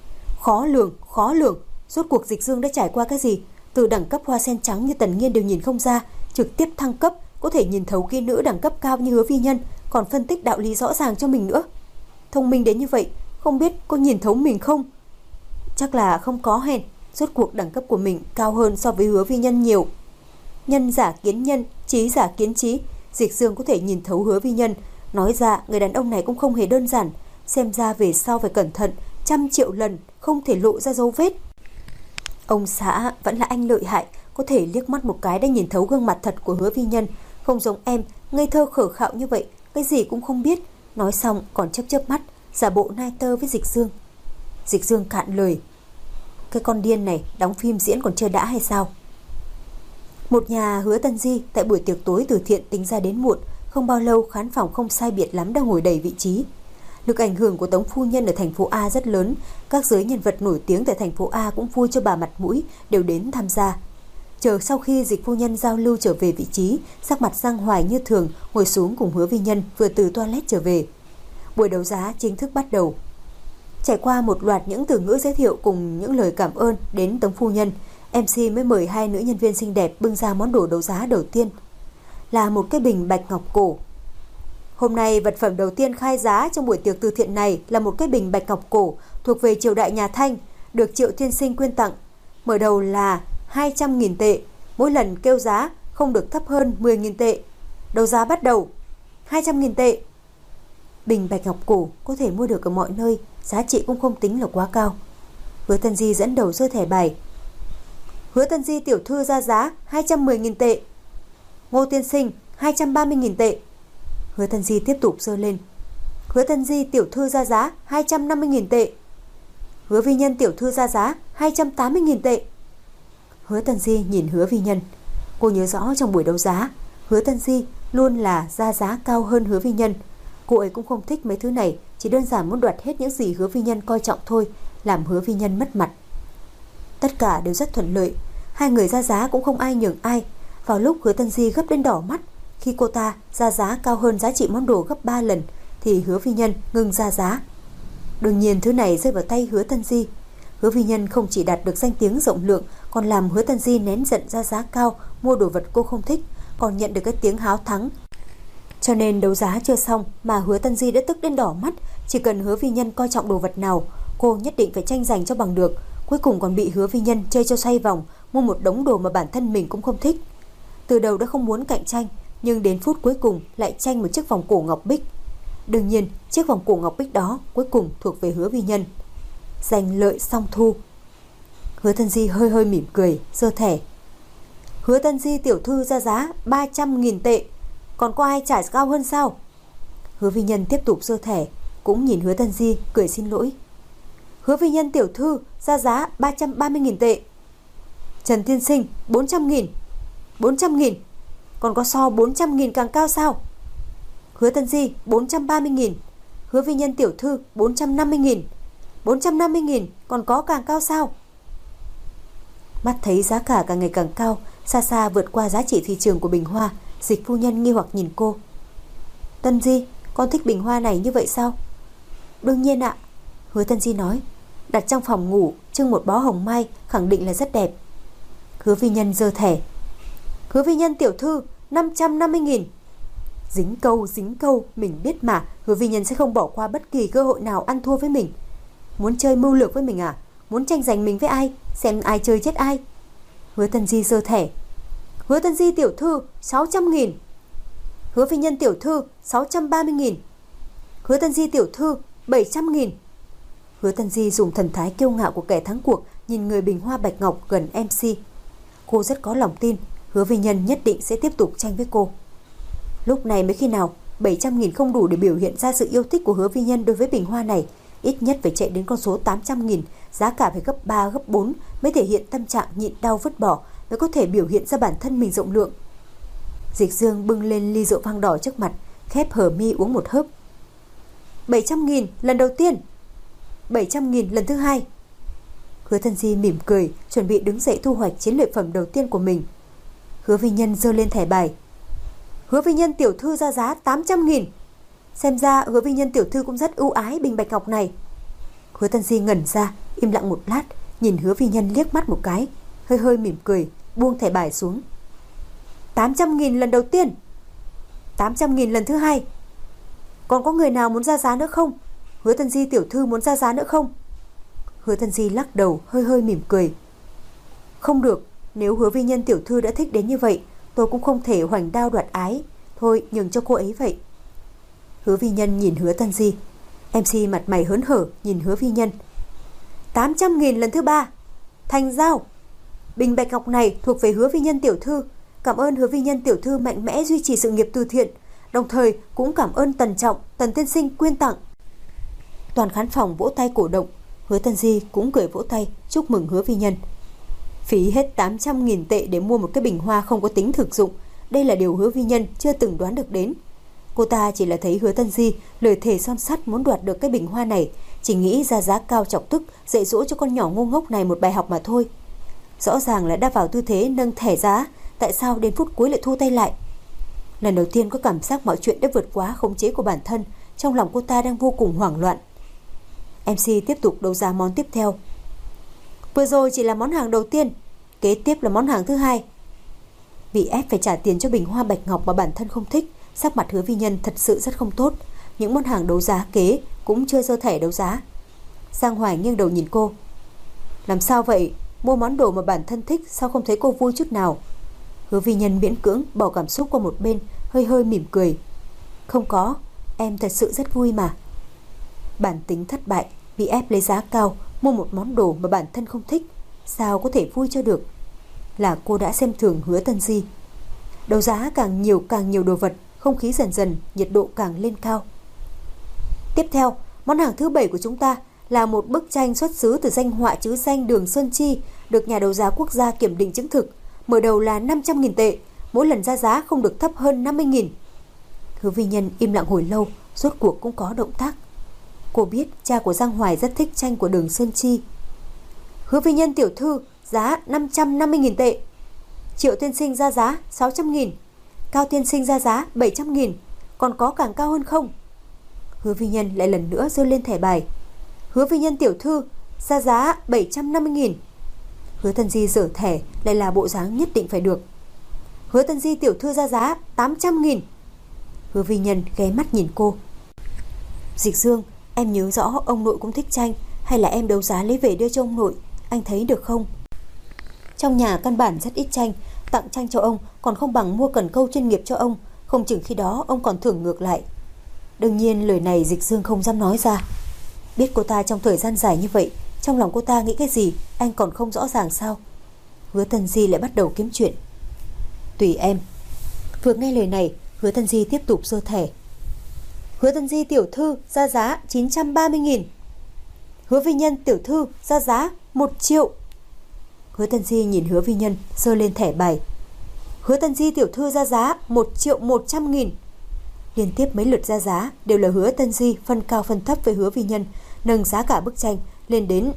Khó lường, rốt cuộc Dịch Dương đã trải qua cái gì? Từ đẳng cấp hoa sen trắng như Tần Nghiên đều nhìn không ra, trực tiếp thăng cấp, có thể nhìn thấu kỹ nữ đẳng cấp cao như Hứa Vi Nhân, còn phân tích đạo lý rõ ràng cho mình nữa. Thông minh đến như vậy, không biết có nhìn thấu mình không? Chắc là không có hèn, rốt cuộc đẳng cấp của mình cao hơn so với Hứa Vi Nhân nhiều. Nhân giả kiến nhân, trí giả kiến trí, Dịch Dương có thể nhìn thấu Hứa Vi Nhân, nói ra người đàn ông này cũng không hề đơn giản, xem ra về sau phải cẩn thận 100 triệu lần, không thể lộ ra dấu vết. Ông xã vẫn là anh lợi hại, có thể liếc mắt một cái đã nhìn thấu gương mặt thật của Hứa Vi Nhân, không giống em, ngây thơ khờ khạo như vậy, cái gì cũng không biết. Nói xong còn chớp mắt, giả bộ nai tơ với Dịch Dương. Dịch Dương cạn lời. Cái con điên này đóng phim diễn còn chưa đã hay sao? Một nhà Hứa Tân Di tại buổi tiệc tối từ thiện tính ra đến muộn, không bao lâu khán phòng không sai biệt lắm đã ngồi đầy vị trí. Lực ảnh hưởng của Tống phu nhân ở thành phố A rất lớn, các giới nhân vật nổi tiếng tại thành phố A cũng vui cho bà mặt mũi đều đến tham gia. Chờ sau khi Dịch phu nhân giao lưu trở về vị trí, sắc mặt Giang Hoài như thường ngồi xuống cùng Hứa Vi Nhân vừa từ toilet trở về. Buổi đấu giá chính thức bắt đầu. Trải qua một loạt những từ ngữ giới thiệu cùng những lời cảm ơn đến Tống phu nhân, MC mới mời hai nữ nhân viên xinh đẹp bưng ra món đồ đấu giá đầu tiên, là một cái bình bạch ngọc cổ. Hôm nay vật phẩm đầu tiên khai giá trong buổi tiệc từ thiện này là một cái bình bạch ngọc cổ thuộc về triều đại nhà Thanh, được Triệu tiên sinh quyên tặng. Mở đầu là 200.000 tệ, mỗi lần kêu giá không được thấp hơn 10.000 tệ. Đấu giá bắt đầu. 200.000 tệ. Bình bạch ngọc cổ có thể mua được ở mọi nơi, giá trị cũng không tính là quá cao. Hứa Tân Di dẫn đầu rơi thẻ bài. Hứa Tân Di tiểu thư ra giá 210.000 tệ. Ngô tiên sinh 230.000 tệ. Hứa Tân Di tiếp tục giơ lên. Hứa Tân Di tiểu thư ra giá 250.000 tệ. Hứa Vi Nhân tiểu thư ra giá 280.000 tệ. Hứa Tân Di nhìn Hứa Vi Nhân. Cô nhớ rõ trong buổi đấu giá, Hứa Tân Di luôn là ra giá cao hơn Hứa Vi Nhân. Cô ấy cũng không thích mấy thứ này, chỉ đơn giản muốn đoạt hết những gì Hứa Vi Nhân coi trọng thôi, làm Hứa Vi Nhân mất mặt. Tất cả đều rất thuận lợi, hai người ra giá cũng không ai nhường ai. Vào lúc Hứa Tân Di gấp đến đỏ mắt, khi cô ta ra giá cao hơn giá trị món đồ gấp 3 lần, thì Hứa Vi Nhân ngừng ra giá. Đương nhiên thứ này rơi vào tay Hứa Tân Di. Hứa Vi Nhân không chỉ đạt được danh tiếng rộng lượng, còn làm Hứa Tân Di nén giận ra giá cao, mua đồ vật cô không thích, còn nhận được cái tiếng háo thắng. Cho nên đấu giá chưa xong mà Hứa Tân Di đã tức đến đỏ mắt. Chỉ cần Hứa Vi Nhân coi trọng đồ vật nào, cô nhất định phải tranh giành cho bằng được. Cuối cùng còn bị Hứa Vi Nhân chơi cho xoay vòng, mua một đống đồ mà bản thân mình cũng không thích. Từ đầu đã không muốn cạnh tranh, nhưng đến phút cuối cùng lại tranh một chiếc vòng cổ ngọc bích. Đương nhiên chiếc vòng cổ ngọc bích đó cuối cùng thuộc về Hứa Vi Nhân. Giành lợi song thu. Hứa Tân Di hơi mỉm cười, giơ thẻ. Hứa Tân Di tiểu thư ra giá 300.000 tệ. Còn có ai trả cao hơn sao? Hứa Vi Nhân tiếp tục giơ thẻ, cũng nhìn Hứa Tân Di cười xin lỗi. Hứa Vi Nhân tiểu thư ra giá 330.000 tệ. Trần tiên sinh 400.000. 400.000. Còn có so 400.000 càng cao sao? Hứa Tân Di 430.000. Hứa Vi Nhân tiểu thư 450.000. 450.000. Còn có càng cao sao? Mắt thấy giá cả càng ngày càng cao, xa xa vượt qua giá trị thị trường của bình hoa, Dịch phu nhân nghi hoặc nhìn cô. Tân Di, con thích bình hoa này như vậy sao? Đương nhiên ạ. Hứa Tân Di nói. Đặt trong phòng ngủ, trưng một bó hồng mai, khẳng định là rất đẹp. Hứa Vi Nhân giơ thẻ. Hứa Vi Nhân tiểu thư 550.000. Dính câu, mình biết mà. Hứa Vi Nhân sẽ không bỏ qua bất kỳ cơ hội nào ăn thua với mình. Muốn chơi mưu lược với mình à? Muốn tranh giành mình với ai? Xem ai chơi chết ai. Hứa Tân Di giơ thẻ. Hứa Tân Di tiểu thư 600.000. Hứa Vi Nhân tiểu thư 630.000. Hứa Tân Di tiểu thư 700.000. Hứa Tân Di dùng thần thái kiêu ngạo của kẻ thắng cuộc nhìn người bình hoa bạch ngọc gần MC. Cô rất có lòng tin Hứa Vi Nhân nhất định sẽ tiếp tục tranh với cô. Lúc này mới khi nào 700.000 không đủ để biểu hiện ra sự yêu thích của Hứa Vi Nhân đối với bình hoa này. Ít nhất phải chạy đến con số 800.000, giá cả phải gấp 3, gấp 4 mới thể hiện tâm trạng nhịn đau vứt bỏ, mới có thể biểu hiện ra bản thân mình rộng lượng. Dịch Dương bưng lên ly rượu vang đỏ trước mặt, khép hờ mi uống một hớp. 700.000 lần đầu tiên. 700.000 lần thứ hai. Hứa Tân Di mỉm cười, chuẩn bị đứng dậy thu hoạch chiến lợi phẩm đầu tiên của mình. Hứa Vi Nhân giơ lên thẻ bài. Hứa Vi Nhân tiểu thư ra giá 800.000. Xem ra Hứa Vi Nhân tiểu thư cũng rất ưu ái bình bạch ngọc này. Hứa Tân Di ngẩn ra, im lặng một lát, nhìn Hứa Vi Nhân liếc mắt một cái, hơi mỉm cười, buông thẻ bài xuống. 800.000 lần đầu tiên. 800.000 lần thứ hai. Còn có người nào muốn ra giá nữa không? Hứa Tân Di tiểu thư muốn ra giá nữa không? Hứa Tân Di lắc đầu, hơi mỉm cười. Không được, nếu Hứa Vi Nhân tiểu thư đã thích đến như vậy, tôi cũng không thể hoành đao đoạt ái. Thôi nhường cho cô ấy vậy. Hứa Vi Nhân nhìn Hứa Tân Di. MC mặt mày hớn hở nhìn Hứa Vi Nhân. 800.000 lần thứ ba. Thành giao. Bình bạch ngọc này thuộc về Hứa Vi Nhân tiểu thư. Cảm ơn Hứa Vi Nhân tiểu thư mạnh mẽ duy trì sự nghiệp từ thiện, đồng thời cũng cảm ơn Tần Trọng, Tần tiên sinh quyên tặng. Toàn khán phòng vỗ tay cổ động. Hứa Tân Di cũng cười vỗ tay chúc mừng Hứa Vi Nhân. Phí hết 800.000 tệ để mua một cái bình hoa không có tính thực dụng. Đây là điều Hứa Vi Nhân chưa từng đoán được đến. Cô ta chỉ là thấy Hứa Tân Di lời thề son sắt muốn đoạt được cái bình hoa này, chỉ nghĩ ra giá cao chọc tức, dạy dỗ cho con nhỏ ngu ngốc này một bài học mà thôi. Rõ ràng là đã vào tư thế nâng thẻ giá, tại sao đến phút cuối lại thu tay lại? Lần đầu tiên có cảm giác mọi chuyện đã vượt quá khống chế của bản thân, trong lòng cô ta đang vô cùng hoảng loạn. MC tiếp tục đấu giá món tiếp theo. Vừa rồi chỉ là món hàng đầu tiên, Kế tiếp là món hàng thứ hai. Bị ép phải trả tiền cho bình hoa bạch ngọc mà bản thân không thích, sắc mặt Hứa Vi Nhân thật sự rất không tốt. Những món hàng đấu giá kế cũng chưa dơ thẻ đấu giá. Giang Hoài nghiêng đầu nhìn cô. Làm sao vậy? Mua món đồ mà bản thân thích sao không thấy cô vui chút nào? Hứa Vi Nhân miễn cưỡng bỏ cảm xúc qua một bên, hơi hơi mỉm cười. Không có, em thật sự rất vui mà. Bản tính thất bại, bị ép lấy giá cao mua một món đồ mà bản thân không thích, sao có thể vui cho được? Là cô đã xem thường Hứa Tân Di. Đấu giá càng nhiều đồ vật, không khí dần dần, nhiệt độ càng lên cao. Tiếp theo, món hàng thứ 7 của chúng ta là một bức tranh xuất xứ từ danh họa chứ danh Đường Sơn Chi, được nhà đấu giá quốc gia kiểm định chứng thực. Mở đầu là 500.000 tệ, mỗi lần ra giá không được thấp hơn 50.000. Hứa Vi Nhân im lặng hồi lâu, rốt cuộc cũng có động tác. Cô biết cha của Giang Hoài rất thích tranh của Đường Sơn Chi. Hứa Vi Nhân tiểu thư, giá 550.000 tệ. Triệu tiên sinh ra giá 600.000. Cao tiên sinh ra giá 700.000. Còn có càng cao hơn không? Hứa Vi Nhân lại lần nữa giơ lên thẻ bài. Hứa Vi Nhân tiểu thư, ra giá 750.000. Hứa Tân Di giở thẻ, lại là bộ dáng nhất định phải được. Hứa Tân Di tiểu thư ra giá 800.000. Hứa Vi Nhân ghé mắt nhìn cô. Dịch Dương, em nhớ rõ ông nội cũng thích tranh, hay là em đấu giá lấy về đưa cho ông nội, anh thấy được không? Trong nhà căn bản rất ít tranh, tặng tranh cho ông còn không bằng mua cần câu chuyên nghiệp cho ông, không chừng khi đó ông còn thưởng ngược lại. Đương nhiên lời này Dịch Dương không dám nói ra. Biết cô ta trong thời gian dài như vậy, trong lòng cô ta nghĩ cái gì anh còn không rõ ràng sao? Hứa Tân Di lại bắt đầu kiếm chuyện. Tùy em. Vừa nghe lời này, Hứa Tân Di tiếp tục giơ thẻ. Hứa Tân Di tiểu thư ra giá 930.000. Hứa Vi Nhân tiểu thư ra giá 1 triệu. Hứa Tân Di nhìn Hứa Vi Nhân giơ lên thẻ bài. Hứa Tân Di tiểu thư ra giá 1.100.000. Liên tiếp mấy lượt ra giá đều là Hứa Tân Di phân cao phân thấp với Hứa Vi Nhân, nâng giá cả bức tranh lên đến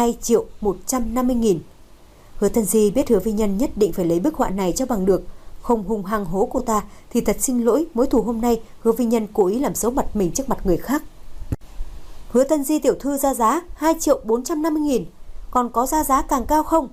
2.150.000. Hứa Tân Di biết Hứa Vi Nhân nhất định phải lấy bức họa này cho bằng được, không hung hăng hố cô ta thì thật xin lỗi, mối thù hôm nay Hứa Vi Nhân cố ý làm xấu mặt mình trước mặt người khác. Hứa Tân Di tiểu thư ra giá 2.450.000. Còn có ra giá càng cao không?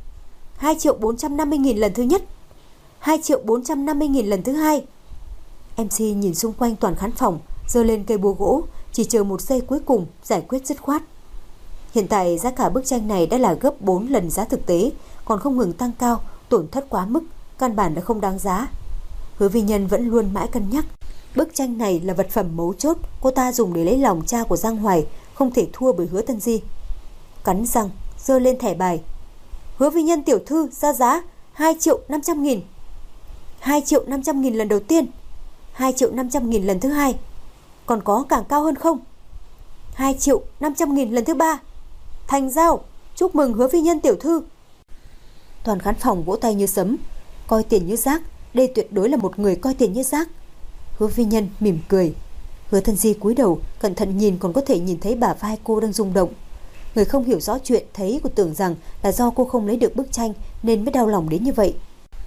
2.450.000 lần thứ nhất, 2.450.000 lần thứ hai. MC nhìn xung quanh toàn khán phòng, giơ lên cây búa gỗ, chỉ chờ một giây cuối cùng giải quyết dứt khoát. Hiện tại giá cả bức tranh này đã là gấp 4 lần giá thực tế, còn không ngừng tăng cao, tổn thất quá mức, căn bản đã không đáng giá. Hứa Vi Nhân vẫn luôn mãi cân nhắc, bức tranh này là vật phẩm mấu chốt cô ta dùng để lấy lòng cha của Giang Hoài, không thể thua bởi Hứa Tân Di. Cắn răng giơ lên thẻ bài. Hứa Vi Nhân tiểu thư ra giá 2.500.000. 2.500.000 lần đầu tiên, 2.500.000 lần thứ hai. Còn có càng cao hơn không? 2.500.000 lần thứ ba. Thành giao, chúc mừng Hứa Vi Nhân tiểu thư. Toàn khán phòng vỗ tay như sấm. Coi tiền như rác, đây tuyệt đối là một người coi tiền như rác. Hứa Vi Nhân mỉm cười. Hứa Tân Di cúi đầu cẩn thận nhìn, còn có thể nhìn thấy bả vai cô đang rung động. Người không hiểu rõ chuyện thấy cô tưởng rằng là do cô không lấy được bức tranh nên mới đau lòng đến như vậy.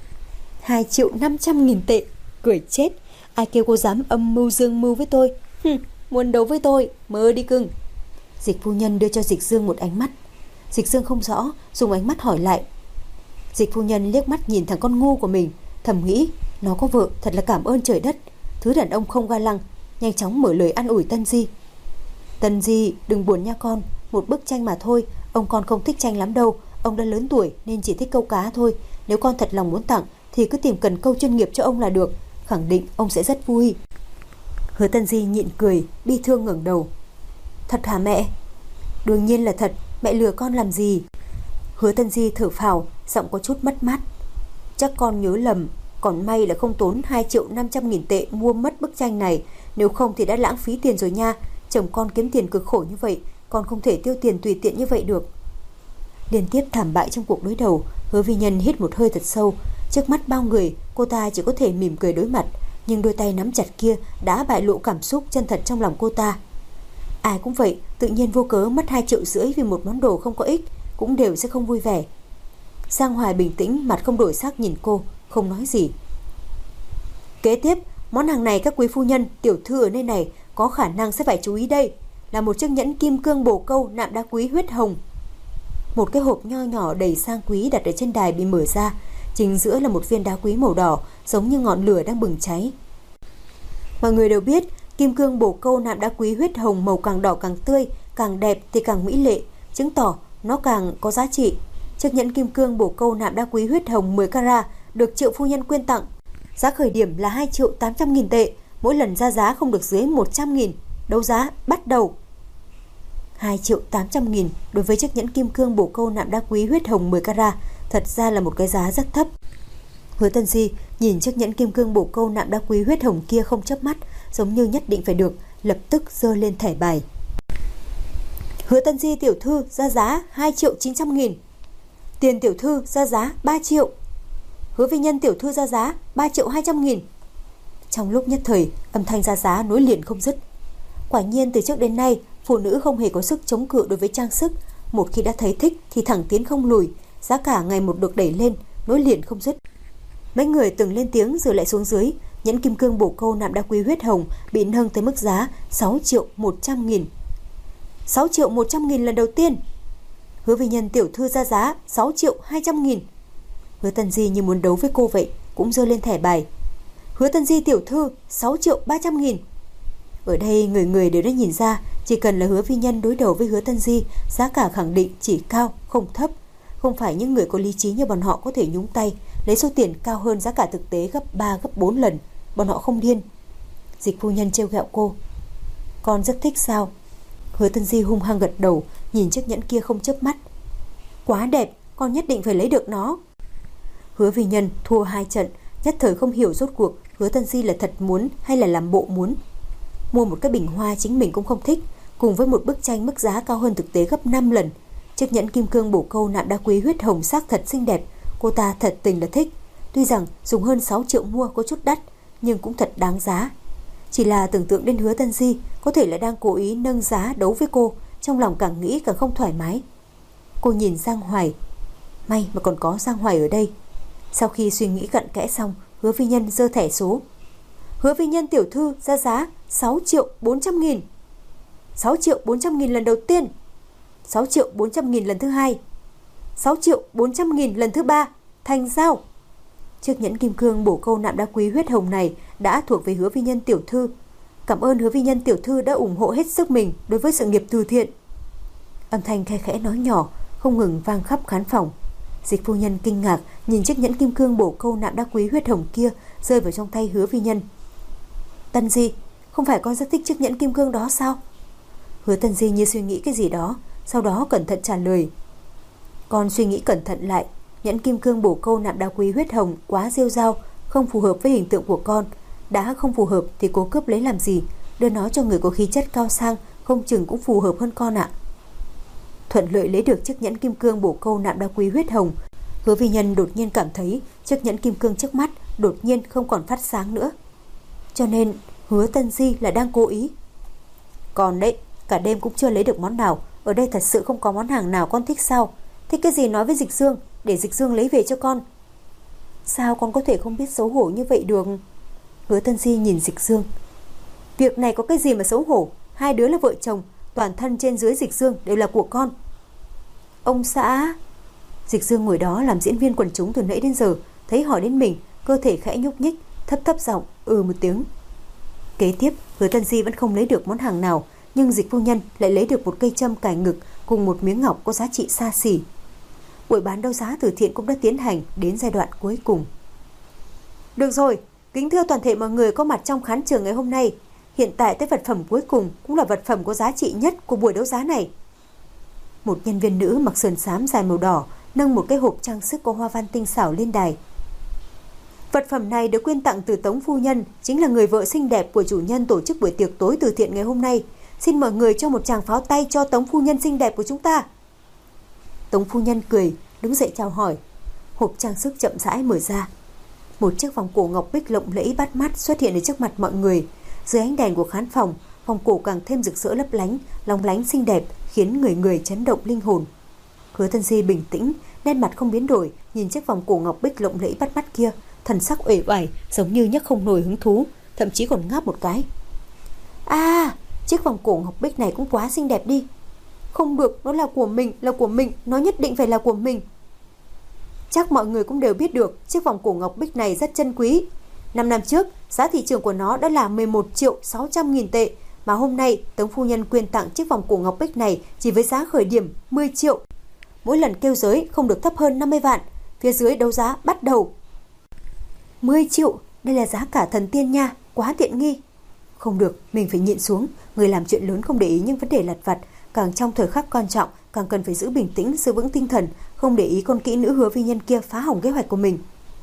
2.500.000 tệ, cười chết. Ai kêu cô dám âm mưu dương mưu với tôi? Muốn đấu với tôi, mơ đi cưng. Dịch phu nhân đưa cho Dịch Dương một ánh mắt. Dịch Dương không rõ, dùng ánh mắt hỏi lại. Dịch phu nhân liếc mắt nhìn thằng con ngu của mình, thầm nghĩ nó có vợ thật là cảm ơn trời đất, thứ đàn ông không ga lăng. Nhanh chóng mở lời an ủi Tân Di. Tân Di đừng buồn nha con, một bức tranh mà thôi, ông con không thích tranh lắm đâu, ông đã lớn tuổi nên chỉ thích câu cá thôi. Nếu con thật lòng muốn tặng thì cứ tìm cần câu chuyên nghiệp cho ông là được, khẳng định ông sẽ rất vui. Hứa Tân Di nhịn cười, bi thương ngẩng đầu. Thật hả mẹ? Đương nhiên là thật, mẹ lừa con làm gì? Hứa Tân Di thở phào, giọng có chút mất mát. Chắc con nhớ lầm, còn may là không tốn 2.500.000 tệ mua mất bức tranh này, nếu không thì đã lãng phí tiền rồi nha. Chồng con kiếm tiền cực khổ như vậy, con không thể tiêu tiền tùy tiện như vậy được. Liên tiếp thảm bại trong cuộc đối đầu, Hứa Vi Nhân hít một hơi thật sâu. Trước mắt bao người, cô ta chỉ có thể mỉm cười đối mặt, nhưng đôi tay nắm chặt kia đã bại lộ cảm xúc chân thật trong lòng cô ta. Ai cũng vậy, tự nhiên vô cớ mất 2,5 triệu vì một món đồ không có ích, cũng đều sẽ không vui vẻ. Giang Hoài bình tĩnh, mặt không đổi sắc nhìn cô, không nói gì. Kế tiếp, món hàng này các quý phu nhân, tiểu thư ở nơi này có khả năng sẽ phải chú ý đây, là một chiếc nhẫn kim cương bồ câu nạm đá quý huyết hồng. Một cái hộp nho nhỏ đầy sang quý đặt ở trên đài bị mở ra, chính giữa là một viên đá quý màu đỏ, giống như ngọn lửa đang bừng cháy. Mọi người đều biết, kim cương bổ câu nạm đá quý huyết hồng màu càng đỏ càng tươi, càng đẹp thì càng mỹ lệ, chứng tỏ nó càng có giá trị. Chiếc nhẫn kim cương bổ câu nạm đá quý huyết hồng 10 carat được Triệu phu nhân quyên tặng. Giá khởi điểm là 2.800.000 tệ, mỗi lần ra giá không được dưới 100.000. Đấu giá bắt đầu. 2.800.000 đối với chiếc nhẫn kim cương bổ câu nạm đá quý huyết hồng 10 carat thật ra là một cái giá rất thấp. Hứa Tân Di nhìn chiếc nhẫn kim cương bổ câu nạm đá quý huyết hồng kia không chớp mắt, giống như nhất định phải được, lập tức giơ lên thẻ bài. Hứa Tân Di tiểu thư ra giá 2.900.000. Tiền tiểu thư ra giá 3 triệu. Hứa Vi Nhân tiểu thư ra giá 3.200.000. Trong lúc nhất thời, âm thanh ra giá nối liền không dứt. Quả nhiên từ trước đến nay, phụ nữ không hề có sức chống cự đối với trang sức. Một khi đã thấy thích thì thẳng tiến không lùi, giá cả ngày một được đẩy lên, nối liền không dứt. Mấy người từng lên tiếng rồi lại xuống dưới. Nhẫn kim cương bổ câu nạm đá quý huyết hồng bị nâng tới mức giá 6.100.000. 6.100.000 lần đầu tiên. Hứa Vi Nhân tiểu thư ra giá 6.200.000. Hứa Tân Di như muốn đấu với cô vậy, cũng giơ lên thẻ bài. Hứa Tân Di tiểu thư 6.300.000. Ở đây người người đều đã nhìn ra, chỉ cần là Hứa Vi Nhân đối đầu với Hứa Tân Di, giá cả khẳng định chỉ cao không thấp. Không phải những người có lý trí như bọn họ có thể nhúng tay lấy số tiền cao hơn giá cả thực tế gấp 3 gấp 4 lần. Bọn họ không điên. Dịch phu nhân trêu ghẹo cô. Con rất thích sao? Hứa Tân Di hung hăng gật đầu, nhìn chiếc nhẫn kia không chớp mắt. Quá đẹp, con nhất định phải lấy được nó. Hứa Vi Nhân thua 2 trận, nhất thời không hiểu rốt cuộc Hứa Tân Di là thật muốn hay là làm bộ muốn. Mua một cái bình hoa chính mình cũng không thích, cùng với một bức tranh mức giá cao hơn thực tế gấp 5 lần. Chiếc nhẫn kim cương bổ câu nạm đá quý huyết hồng sắc thật xinh đẹp, cô ta thật tình là thích. Tuy rằng dùng hơn 6 triệu mua có chút đắt, nhưng cũng thật đáng giá. Chỉ là tưởng tượng đến Hứa Tân Di có thể là đang cố ý nâng giá đấu với cô, trong lòng càng nghĩ càng không thoải mái. Cô nhìn Giang Hoài. May mà còn có Giang Hoài ở đây. Sau khi suy nghĩ cặn kẽ xong, Hứa Vi Nhân giơ thẻ số. Hứa Vi Nhân tiểu thư ra giá 6.400.000. 6.400.000 lần đầu tiên. 6.400.000 lần thứ hai. 6.400.000 lần thứ ba. Thành giao. Chiếc nhẫn kim cương bổ câu nạm đá quý huyết hồng này đã thuộc về Hứa Vi Nhân tiểu thư. Cảm ơn Hứa Vi Nhân tiểu thư đã ủng hộ hết sức mình đối với sự nghiệp từ thiện. Âm thanh khe khẽ nói nhỏ không ngừng vang khắp khán phòng. Dịch phu nhân kinh ngạc nhìn chiếc nhẫn kim cương bổ câu nạm đá quý huyết hồng kia rơi vào trong tay Hứa Vi Nhân. Tân Di, không phải con rất thích chiếc nhẫn kim cương đó sao? Hứa Tân Di như suy nghĩ cái gì đó, sau đó cẩn thận trả lời. Con suy nghĩ cẩn thận lại, nhẫn kim cương bổ câu nạm đá quý huyết hồng quá rêu rao, không phù hợp với hình tượng của con. Đã không phù hợp thì cố cướp lấy làm gì, đưa nó cho người có khí chất cao sang, không chừng cũng phù hợp hơn con ạ. Thuận lợi lấy được chiếc nhẫn kim cương bổ câu nạm đá quý huyết hồng, Hứa Vi Nhân đột nhiên cảm thấy chiếc nhẫn kim cương trước mắt đột nhiên không còn phát sáng nữa. Cho nên Hứa Tân Di là đang cố ý. Còn đấy, cả đêm cũng chưa lấy được món nào, ở đây thật sự không có món hàng nào con thích sao? Thích cái gì nói với Dịch Dương, để Dịch Dương lấy về cho con. Sao con có thể không biết xấu hổ như vậy được? Hứa Tân Di nhìn Dịch Dương. Việc này có cái gì mà xấu hổ? Hai đứa là vợ chồng, toàn thân trên dưới Dịch Dương đều là của con. Ông xã. Dịch Dương ngồi đó làm diễn viên quần chúng từ nãy đến giờ, thấy hỏi đến mình, cơ thể khẽ nhúc nhích, thấp thấp giọng một tiếng. Kế tiếp, Hứa Tân Di vẫn không lấy được món hàng nào, nhưng Dịch phu nhân lại lấy được một cây châm cài ngực cùng một miếng ngọc có giá trị xa xỉ. Buổi bán đấu giá từ thiện cũng đã tiến hành đến giai đoạn cuối cùng. Được rồi, kính thưa toàn thể mọi người có mặt trong khán trường ngày hôm nay, hiện tại tới vật phẩm cuối cùng cũng là vật phẩm có giá trị nhất của buổi đấu giá này. Một nhân viên nữ mặc sườn xám dài màu đỏ nâng một cái hộp trang sức có hoa văn tinh xảo lên đài. Vật phẩm này được quyên tặng từ Tống phu nhân, chính là người vợ xinh đẹp của chủ nhân tổ chức buổi tiệc tối từ thiện ngày hôm nay. Xin mọi người cho một tràng pháo tay cho Tống phu nhân xinh đẹp của chúng ta. Tống phu nhân cười, đứng dậy chào hỏi. Hộp trang sức chậm rãi mở ra. Một chiếc vòng cổ ngọc bích lộng lẫy bắt mắt xuất hiện ở trước mặt mọi người. Dưới ánh đèn của khán phòng, vòng cổ càng thêm rực rỡ lấp lánh, lóng lánh xinh đẹp, khiến người người chấn động linh hồn. Hứa Tân Di bình tĩnh, nét mặt không biến đổi, nhìn chiếc vòng cổ ngọc bích lộng lẫy bắt mắt kia, thần sắc uể oải, giống như nhấc không nổi hứng thú, thậm chí còn ngáp một cái. Chiếc vòng cổ ngọc bích này cũng quá xinh đẹp đi. Không được, nó là của mình, nó nhất định phải là của mình. Chắc mọi người cũng đều biết được chiếc vòng cổ ngọc bích này rất chân quý. 5 năm trước, giá thị trường của nó đã là 11.600.000 tệ, mà hôm nay Tống phu nhân quyên tặng chiếc vòng cổ ngọc bích này chỉ với giá khởi điểm 10 triệu. Mỗi lần kêu giới không được thấp hơn 50 vạn, phía dưới đấu giá bắt đầu. 10 triệu, đây là giá cả thần tiên nha, quá tiện nghi. Không được, mình phải nhịn xuống, người làm chuyện lớn không để ý những vấn đề lặt vặt, càng trong thời khắc quan trọng càng cần phải giữ bình tĩnh, giữ vững tinh thần, không để ý con kỹ nữ Hứa vi nhân kia phá hỏng kế hoạch của mình.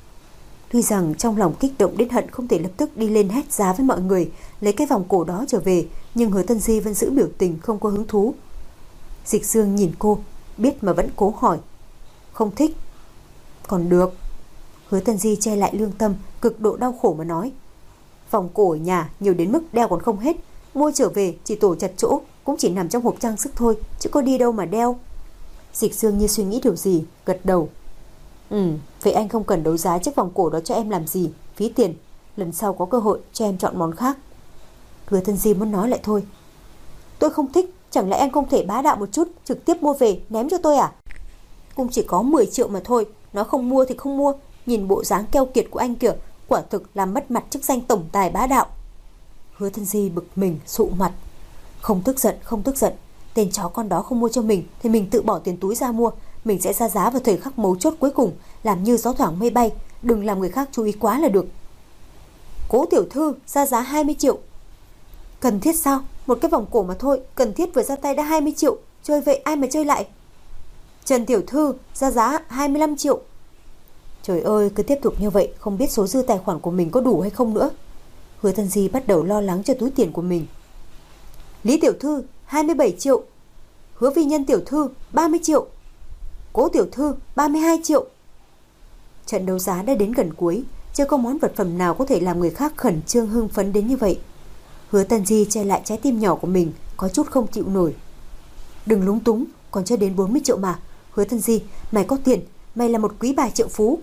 Tuy rằng trong lòng kích động đến hận không thể lập tức đi lên hét giá với mọi người lấy cái vòng cổ đó trở về, nhưng Hứa Tân Di vẫn giữ biểu tình không có hứng thú. Dịch Dương nhìn cô, biết mà vẫn cố hỏi. Không thích. Còn được. Hứa Tân Di che lại lương tâm, cực độ đau khổ mà nói. Vòng cổ ở nhà nhiều đến mức đeo còn không hết, mua trở về chỉ tổ chặt chỗ, cũng chỉ nằm trong hộp trang sức thôi, chứ có đi đâu mà đeo. Dịch Dương như suy nghĩ điều gì, gật đầu. Vậy anh không cần đấu giá chiếc vòng cổ đó cho em làm gì, phí tiền. Lần sau có cơ hội cho em chọn món khác. Hứa Tân Di muốn nói lại thôi. Tôi không thích, chẳng lẽ anh không thể bá đạo một chút, trực tiếp mua về ném cho tôi à? Cũng chỉ có 10 triệu mà thôi, nó không mua thì không mua. Nhìn bộ dáng keo kiệt của anh kìa, quả thực làm mất mặt chức danh tổng tài bá đạo. Hứa Tân Di bực mình, sụ mặt. Không tức giận. Tên chó con đó không mua cho mình thì mình tự bỏ tiền túi ra mua. Mình sẽ ra giá vào thời khắc mấu chốt cuối cùng, làm như gió thoảng mây bay, đừng làm người khác chú ý quá là được. Cố tiểu thư ra giá 20 triệu. Cần thiết sao? Một cái vòng cổ mà thôi, cần thiết vừa ra tay đã 20 triệu, chơi vậy ai mà chơi lại. Trần tiểu thư ra giá 25 triệu. Trời ơi, cứ tiếp tục như vậy, không biết số dư tài khoản của mình có đủ hay không nữa. Hứa Tân Di bắt đầu lo lắng cho túi tiền của mình. Lý tiểu thư 27 triệu. Hứa vi nhân tiểu thư 30 triệu. Cố tiểu thư 32 triệu. Trận đấu giá đã đến gần cuối, chưa có món vật phẩm nào có thể làm người khác khẩn trương hưng phấn đến như vậy. Hứa Tân Di che lại trái tim nhỏ của mình, có chút không chịu nổi. Đừng lúng túng, còn chưa đến 40 triệu mà. Hứa Tân Di, mày có tiền, mày là một quý bà triệu phú.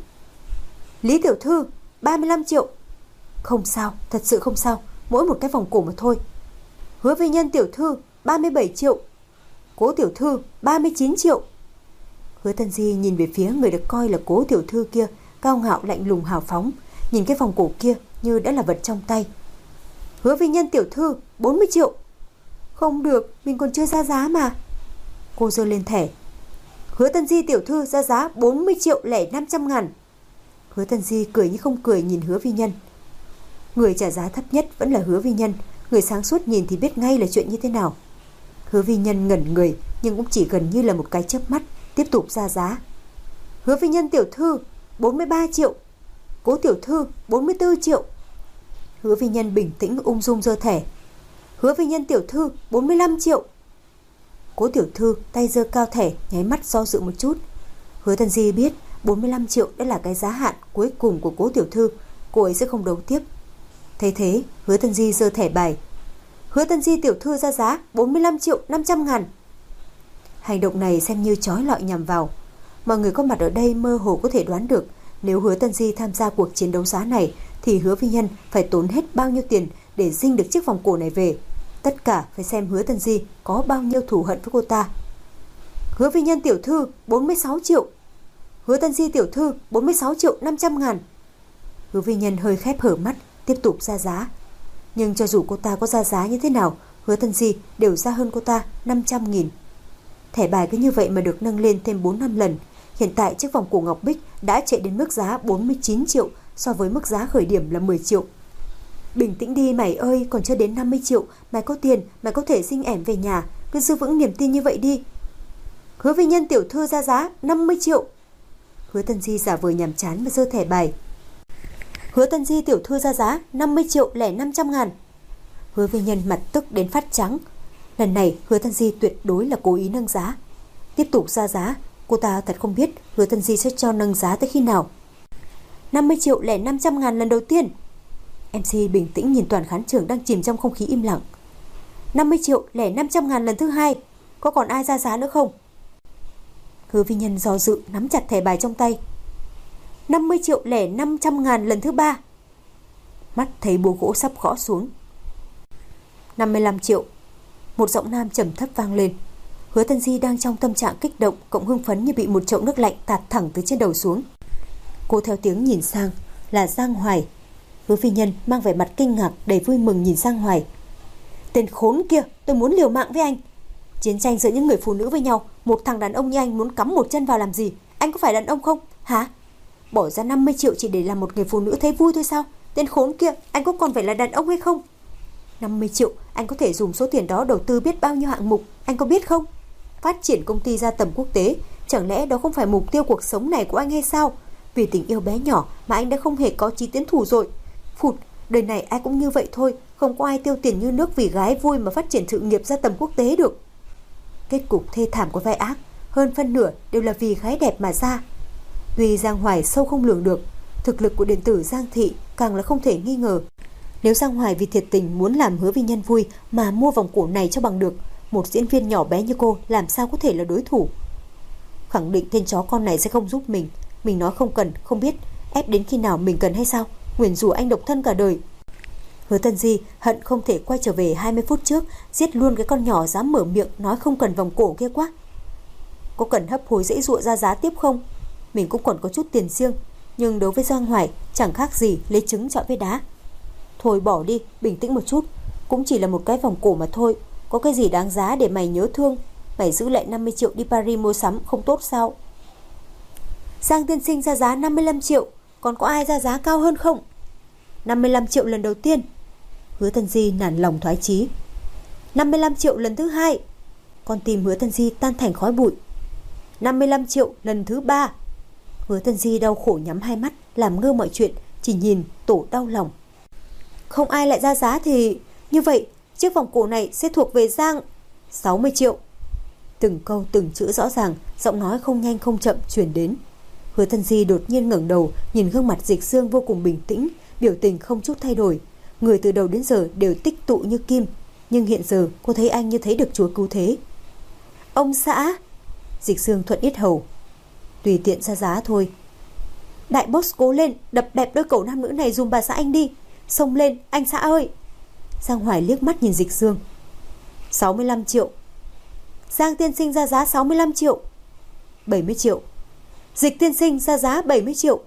Lý tiểu thư 35 triệu. Không sao, thật sự không sao, mỗi một cái vòng cổ mà thôi. Hứa vi nhân tiểu thư 37 triệu. Cố tiểu thư 39 triệu. Hứa Tân Di nhìn về phía người được coi là Cố tiểu thư kia, cao ngạo lạnh lùng hào phóng, nhìn cái vòng cổ kia như đã là vật trong tay. Hứa vi nhân tiểu thư 40 triệu. Không được, mình còn chưa ra giá mà. Cô giơ lên thẻ. Hứa Tân Di tiểu thư ra giá 40 triệu lẻ 500 ngàn. Hứa Tân Di cười như không cười nhìn Hứa vi nhân. Người trả giá thấp nhất vẫn là Hứa vi nhân, người sáng suốt nhìn thì biết ngay là chuyện như thế nào. Hứa vi nhân ngẩn người, nhưng cũng chỉ gần như là một cái chớp mắt, tiếp tục ra giá. Hứa vi nhân tiểu thư 43 triệu. Cố tiểu thư 44 triệu. Hứa vi nhân bình tĩnh ung dung giơ thẻ. Hứa vi nhân tiểu thư 45 triệu. Cố tiểu thư tay giơ cao thẻ, nháy mắt do dự một chút. Hứa Tân Di biết 45 triệu đã là cái giá hạn cuối cùng của Cố tiểu thư, cô ấy sẽ không đấu tiếp. Thế thế, Hứa Tân Di giơ thẻ bài. Hứa Tân Di tiểu thư ra giá 45 triệu 500 ngàn. Hành động này xem như trói lọi nhằm vào. Mọi người có mặt ở đây mơ hồ có thể đoán được, nếu Hứa Tân Di tham gia cuộc chiến đấu giá này thì Hứa vi nhân phải tốn hết bao nhiêu tiền để dinh được chiếc vòng cổ này về. Tất cả phải xem Hứa Tân Di có bao nhiêu thù hận với cô ta. Hứa vi nhân tiểu thư 46 triệu. Hứa Tân Di tiểu thư 46 triệu 500 ngàn. Hứa vi nhân hơi khép hở mắt, tiếp tục ra giá. Nhưng cho dù cô ta có ra giá như thế nào, Hứa Tân Di đều ra hơn cô ta 500.000. Thẻ bài cứ như vậy mà được nâng lên thêm 4-5 lần. Hiện tại chiếc vòng cổ ngọc bích đã chạy đến mức giá 49 triệu so với mức giá khởi điểm là 10 triệu. Bình tĩnh đi mày ơi, còn chưa đến 50 triệu, mày có tiền, mày có thể sinh ẻm về nhà, cứ giữ vững niềm tin như vậy đi. Hứa vi nhân tiểu thư ra giá 50 triệu. Hứa Tân Di giả vờ nhàm chán và giơ thẻ bài. Hứa Tân Di tiểu thư ra giá 50 triệu lẻ 500 ngàn. Hứa vi nhân mặt tức đến phát trắng. Lần này Hứa Tân Di tuyệt đối là cố ý nâng giá. Tiếp tục ra giá, cô ta thật không biết Hứa Tân Di sẽ cho nâng giá tới khi nào. 50 triệu lẻ 500 ngàn lần đầu tiên. MC bình tĩnh nhìn toàn khán trưởng đang chìm trong không khí im lặng. 50 triệu lẻ 500 ngàn lần thứ hai. Có còn ai ra giá nữa không? Hứa vi nhân do dự nắm chặt thẻ bài trong tay. 50 triệu lẻ 500 ngàn lần thứ ba. Mắt thấy búa gỗ sắp gõ xuống. 55 triệu. Một giọng nam trầm thấp vang lên. Hứa Tân Di đang trong tâm trạng kích động cộng hưng phấn như bị một chậu nước lạnh tạt thẳng từ trên đầu xuống. Cô theo tiếng nhìn sang, là Giang Hoài. Hứa phi nhân mang vẻ mặt kinh ngạc đầy vui mừng nhìn Giang Hoài. Tên khốn kia, tôi muốn liều mạng với anh. Chiến tranh giữa những người phụ nữ với nhau, một thằng đàn ông như anh muốn cắm một chân vào làm gì? Anh có phải đàn ông không? Hả? Bỏ ra 50 triệu chỉ để làm một người phụ nữ thấy vui thôi sao? Tên khốn kia, anh có còn phải là đàn ông hay không? 50 triệu, anh có thể dùng số tiền đó đầu tư biết bao nhiêu hạng mục, anh có biết không? Phát triển công ty ra tầm quốc tế, chẳng lẽ đó không phải mục tiêu cuộc sống này của anh hay sao? Vì tình yêu bé nhỏ mà anh đã không hề có chí tiến thủ rồi. Phụt, đời này ai cũng như vậy thôi, không có ai tiêu tiền như nước vì gái vui mà phát triển sự nghiệp ra tầm quốc tế được. Kết cục thê thảm của vai ác, hơn phân nửa đều là vì gái đẹp mà ra. Tuy Giang Hoài sâu không lường được, thực lực của điện tử Giang Thị càng là không thể nghi ngờ. Nếu Giang Hoài vì thiệt tình muốn làm Hứa vi nhân vui mà mua vòng cổ này cho bằng được, một diễn viên nhỏ bé như cô làm sao có thể là đối thủ. Khẳng định tên chó con này sẽ không giúp mình. Mình nói không cần, không biết, ép đến khi nào mình cần hay sao? Nguyền rủa anh độc thân cả đời. Hứa Tân Di hận không thể quay trở về 20 phút trước, giết luôn cái con nhỏ dám mở miệng nói không cần vòng cổ kia quá. Có cần hấp hối dễ dụa ra giá tiếp không? Mình cũng còn có chút tiền riêng, nhưng đối với Giang Hoài chẳng khác gì lấy trứng chọi với đá. Thôi bỏ đi, bình tĩnh một chút. Cũng chỉ là một cái vòng cổ mà thôi, có cái gì đáng giá để mày nhớ thương? Mày giữ lại 50 triệu đi Paris mua sắm không tốt sao? Giang tiên sinh ra giá 55 triệu, còn có ai ra giá cao hơn không? 55 triệu lần đầu tiên. Hứa Tân Di nản lòng thoái chí. 55 triệu lần thứ hai. Con tim Hứa Tân Di tan thành khói bụi. 55 triệu lần thứ ba. Hứa Tân Di đau khổ nhắm hai mắt, làm ngơ mọi chuyện, chỉ nhìn tổ đau lòng. Không ai lại ra giá thì như vậy chiếc vòng cổ này sẽ thuộc về Giang. 60 triệu. Từng câu từng chữ rõ ràng, giọng nói không nhanh không chậm truyền đến. Hứa Tân Di đột nhiên ngẩng đầu, nhìn gương mặt Dịch Sương vô cùng bình tĩnh, biểu tình không chút thay đổi. Người từ đầu đến giờ đều tích tụ như kim, nhưng hiện giờ cô thấy anh như thấy được Chúa cứu thế. Ông xã. Dịch Sương thuận yết hầu. Tùy tiện ra giá thôi. Đại boss cố lên, đập đẹp đôi cẩu nam nữ này dùm bà xã anh đi. Xông lên, anh xã ơi. Giang Hoài liếc mắt nhìn Dịch Sương. 65 triệu. Giang tiên sinh ra giá 65 triệu. 70 triệu. Dịch tiên sinh ra giá 70 triệu.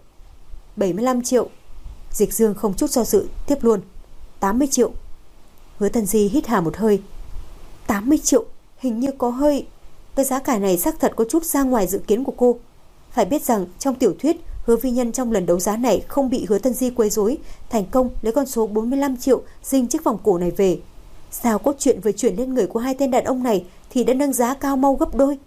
75 triệu. Dịch Dương không chút do dự tiếp luôn. 80 triệu. Hứa Tân Di hít hà một hơi. 80 triệu, hình như có hơi. Cái giá cả này xác thật có chút ra ngoài dự kiến của cô. Phải biết rằng trong tiểu thuyết, Hứa vi nhân trong lần đấu giá này không bị Hứa Tân Di quấy rối, thành công lấy con số 45 triệu dinh chiếc vòng cổ này về. Sao cốt truyện vừa chuyển lên người của hai tên đàn ông này thì đã nâng giá cao mau gấp đôi.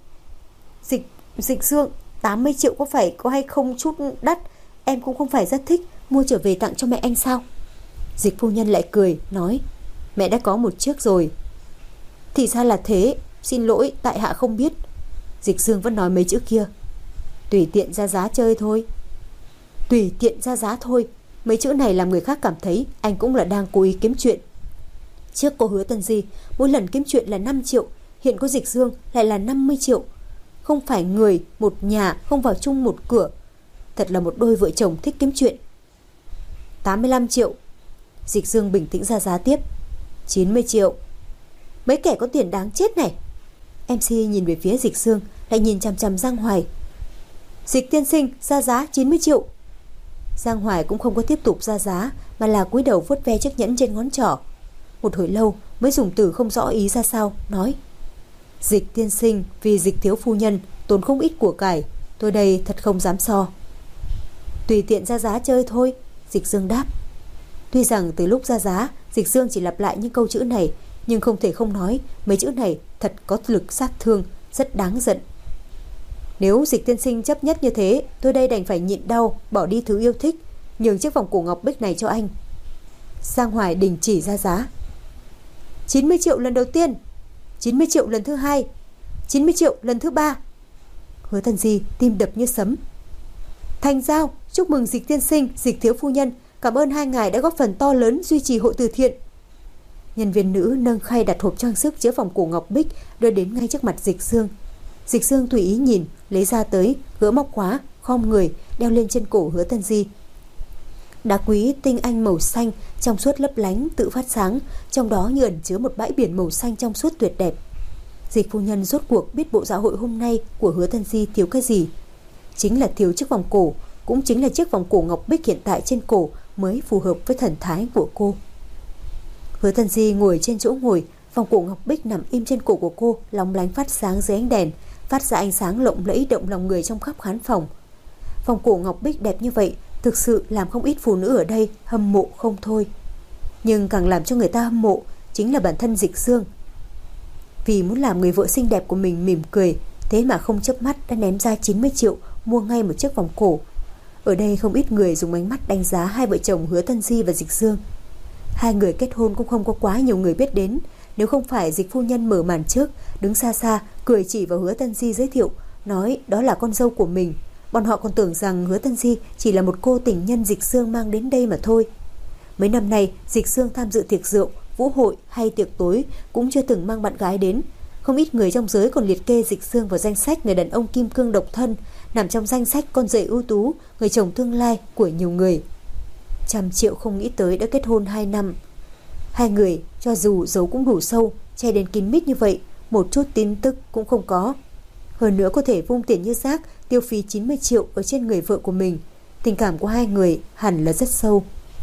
Dịch Dương, 80 triệu có phải có hay không chút đắt? Em cũng không phải rất thích, mua trở về tặng cho mẹ anh sao? Dịch phu nhân lại cười, nói, mẹ đã có một chiếc rồi. Thì ra là thế, xin lỗi, tại hạ không biết. Dịch Dương vẫn nói mấy chữ kia. Tùy tiện ra giá chơi thôi. Tùy tiện ra giá thôi. Mấy chữ này làm người khác cảm thấy anh cũng là đang cố ý kiếm chuyện. Trước cô Hứa Tân Di, mỗi lần kiếm chuyện là 5 triệu, hiện có Dịch Dương lại là 50 triệu. Không phải người, một nhà, không vào chung một cửa. Thật là một đôi vợ chồng thích kiếm chuyện. 85 triệu. Dịch Dương bình tĩnh ra giá tiếp. 90 triệu. Mấy kẻ có tiền đáng chết này. MC nhìn về phía Dịch Dương, lại nhìn chằm chằm Giang Hoài. Dịch tiên sinh ra giá 90 triệu. Giang Hoài cũng không có tiếp tục ra giá, mà là cúi đầu vuốt ve chiếc nhẫn trên ngón trỏ. Một hồi lâu mới dùng từ không rõ ý ra sao, nói, Dịch tiên sinh vì Dịch thiếu phu nhân tốn không ít của cải, tôi đây thật không dám so. Tùy tiện ra giá chơi thôi. Dịch Dương đáp. Tuy rằng từ lúc ra giá Dịch Dương chỉ lặp lại những câu chữ này, nhưng không thể không nói mấy chữ này thật có lực sát thương, rất đáng giận. Nếu Dịch tiên sinh chấp nhất như thế, tôi đây đành phải nhịn đau, bỏ đi thứ yêu thích, nhường chiếc vòng cổ ngọc bích này cho anh. Giang Hoài đình chỉ ra giá. 90 triệu lần đầu tiên, 90 triệu lần thứ hai, 90 triệu lần thứ ba. Hứa Tân Di tim đập như sấm. Thành giao, chúc mừng Dịch tiên sinh, Dịch thiếu phu nhân, cảm ơn hai ngài đã góp phần to lớn duy trì hội từ thiện. Nhân viên nữ nâng khay đặt hộp trang sức chứa vòng cổ ngọc bích đưa đến ngay trước mặt Dịch Dương. Dịch Dương tùy ý nhìn, lấy ra tới, gỡ móc khóa, khom người, đeo lên trên cổ Hứa Tân Di. Đá quý tinh anh màu xanh, trong suốt lấp lánh, tự phát sáng, trong đó như ẩn chứa một bãi biển màu xanh trong suốt tuyệt đẹp. Dịch phu nhân rốt cuộc biết bộ dạ hội hôm nay của Hứa Tân Di thiếu cái gì. Chính là thiếu chiếc vòng cổ, cũng chính là chiếc vòng cổ ngọc bích hiện tại trên cổ mới phù hợp với thần thái của cô. Hứa Tân Di ngồi trên chỗ ngồi, vòng cổ ngọc bích nằm im trên cổ của cô, lóng lánh phát sáng dưới ánh đèn, phát ra ánh sáng lộng lẫy động lòng người trong khắp khán phòng. Vòng cổ ngọc bích đẹp như vậy thực sự làm không ít phụ nữ ở đây hâm mộ không thôi. Nhưng càng làm cho người ta hâm mộ chính là bản thân Dịch Dương. Vì muốn làm người vợ xinh đẹp của mình mỉm cười, thế mà không chớp mắt đã ném ra 90 triệu mua ngay một chiếc vòng cổ. Ở đây không ít người dùng ánh mắt đánh giá hai vợ chồng Hứa Tân Di và Dịch Dương. Hai người kết hôn cũng không có quá nhiều người biết đến. Nếu không phải Dịch phu nhân mở màn trước, đứng xa xa cười chỉ vào Hứa Tân Di giới thiệu, nói đó là con dâu của mình, bọn họ còn tưởng rằng Hứa Tân Di chỉ là một cô tình nhân Dịch Dương mang đến đây mà thôi. Mấy năm nay Dịch Dương tham dự tiệc rượu, vũ hội hay tiệc tối cũng chưa từng mang bạn gái đến. Không ít người trong giới còn liệt kê Dịch Dương vào danh sách người đàn ông kim cương độc thân, nằm trong danh sách con rể ưu tú, người chồng tương lai của nhiều người. 100 triệu không nghĩ tới đã kết hôn 2 năm. Hai người cho dù giấu cũng đủ sâu, che đến kín mít như vậy, một chút tin tức cũng không có. Hơn nữa có thể vung tiền như rác, tiêu phí 90 triệu ở trên người vợ của mình. Tình cảm của hai người hẳn là rất sâu.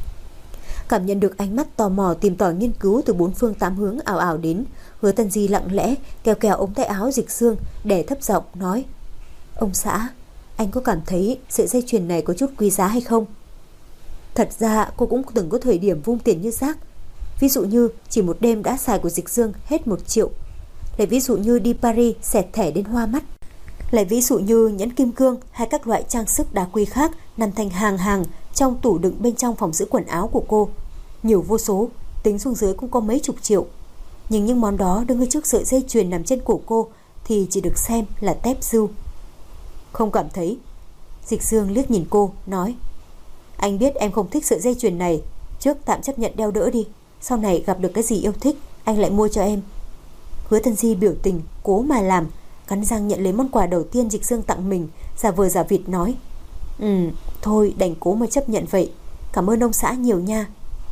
Cảm nhận được ánh mắt tò mò tìm tòi nghiên cứu từ bốn phương tám hướng ảo ảo đến, Hứa Tân Di lặng lẽ kéo kéo ống tay áo Dịch Dương để thấp giọng nói: Ông xã, anh có cảm thấy sợi dây chuyền này có chút quý giá hay không? Thật ra cô cũng từng có thời điểm vung tiền như rác. Ví dụ như chỉ một đêm đã xài của Dịch Dương hết 1 triệu. Lại ví dụ như đi Paris xẹt thẻ đến hoa mắt. Lại ví dụ như nhẫn kim cương hay các loại trang sức đá quý khác nằm thành hàng hàng trong tủ đựng bên trong phòng giữ quần áo của cô. Nhiều vô số, tính xuống dưới cũng có mấy chục triệu. Nhưng những món đó đứng ở trước sợi dây chuyền nằm trên cổ cô thì chỉ được xem là tép dư. Không cảm thấy. Dịch Dương liếc nhìn cô, nói: Anh biết em không thích sợi dây chuyền này, trước tạm chấp nhận đeo đỡ đi, sau này gặp được cái gì yêu thích anh lại mua cho em. Hứa Tân Di biểu tình cố mà làm, cắn răng nhận lấy món quà đầu tiên Dịch Dương tặng mình, giả vờ giả vịt nói: Thôi đành cố mà chấp nhận vậy, cảm ơn ông xã nhiều nha.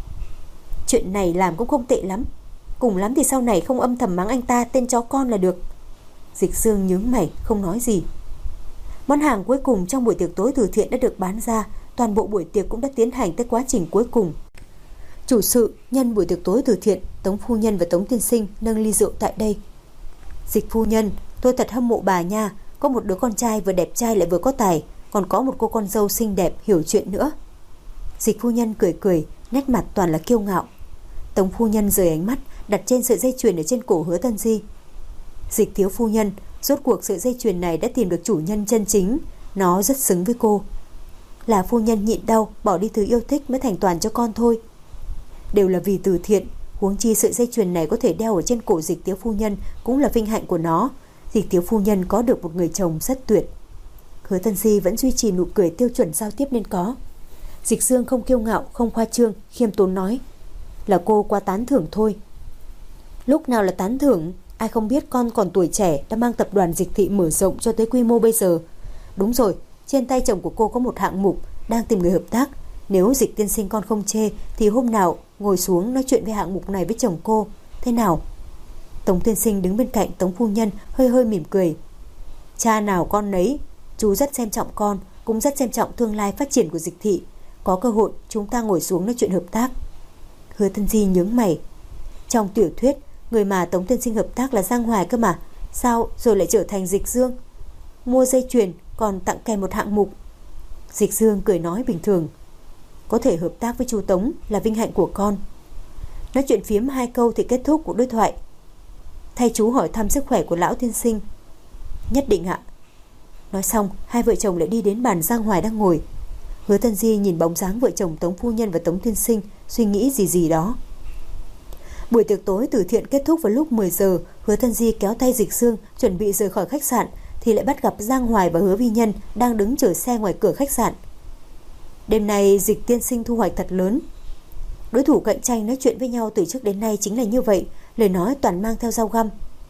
Chuyện này làm cũng không tệ lắm, cùng lắm thì sau này không âm thầm mắng anh ta tên chó con là được. Dịch Dương nhướng mày không nói gì. Món hàng cuối cùng trong buổi tiệc tối từ thiện đã được bán ra, toàn bộ buổi tiệc cũng đã tiến hành tới quá trình cuối cùng. Chủ sự nhân buổi tiệc tối từ thiện, Tống phu nhân và Tống tiên sinh nâng ly rượu tại đây. Dịch phu nhân, tôi thật hâm mộ bà nha, có một đứa con trai vừa đẹp trai lại vừa có tài, còn có một cô con dâu xinh đẹp hiểu chuyện nữa. Dịch phu nhân cười cười, nét mặt toàn là kiêu ngạo. Tống phu nhân rời ánh mắt đặt trên sợi dây chuyền ở trên cổ Hứa Tân Di. Dịch thiếu phu nhân, rốt cuộc sợi dây chuyền này đã tìm được chủ nhân chân chính, nó rất xứng với cô. Là phu nhân nhịn đau bỏ đi thứ yêu thích mới thành toàn cho con thôi. Đều là vì từ thiện, huống chi sợi dây chuyền này có thể đeo ở trên cổ Dịch thiếu phu nhân cũng là vinh hạnh của nó. Dịch thiếu phu nhân có được một người chồng rất tuyệt. Hứa Tân Di vẫn duy trì nụ cười tiêu chuẩn giao tiếp nên có. Dịch Dương không kiêu ngạo, không khoa trương, khiêm tốn nói: Là cô quá tán thưởng thôi. Lúc nào là tán thưởng, ai không biết con còn tuổi trẻ đã mang tập đoàn Dịch thị mở rộng cho tới quy mô bây giờ. Đúng rồi, trên tay chồng của cô có một hạng mục đang tìm người hợp tác. Nếu Dịch tiên sinh con không chê thì hôm nào ngồi xuống nói chuyện về hạng mục này với chồng cô, thế nào? Tống tiên sinh đứng bên cạnh Tống phu nhân hơi hơi mỉm cười. Cha nào con nấy, chú rất xem trọng con, cũng rất xem trọng tương lai phát triển của Dịch thị. Có cơ hội chúng ta ngồi xuống nói chuyện hợp tác. Hứa Tân Di nhướng mày. Trong tiểu thuyết, người mà Tống tiên sinh hợp tác là Giang Hoài cơ mà, sao rồi lại trở thành Dịch Dương? Mua dây chuyền còn tặng kèm một hạng mục. Dịch Dương cười nói bình thường. Có thể hợp tác với chú Tống là vinh hạnh của con. Nói chuyện phiếm 2 câu thì kết thúc cuộc đối thoại. Thay chú hỏi thăm sức khỏe của lão tiên sinh. Nhất định ạ. Nói xong, hai vợ chồng lại đi đến bàn Giang Hoài đang ngồi. Hứa Tân Di nhìn bóng dáng vợ chồng Tống phu nhân và Tống tiên sinh, suy nghĩ gì đó. Buổi tiệc tối từ thiện kết thúc vào lúc 10 giờ. Hứa Tân Di kéo tay Dịch Dương chuẩn bị rời khỏi khách sạn thì lại bắt gặp Giang Hoài và Hứa Vi Nhân đang đứng chờ xe ngoài cửa khách sạn. Đêm nay Dịch tiên sinh thu hoạch thật lớn. Đối thủ cạnh tranh nói chuyện với nhau từ trước đến nay chính là như vậy, lời nói toàn mang theo dao găm.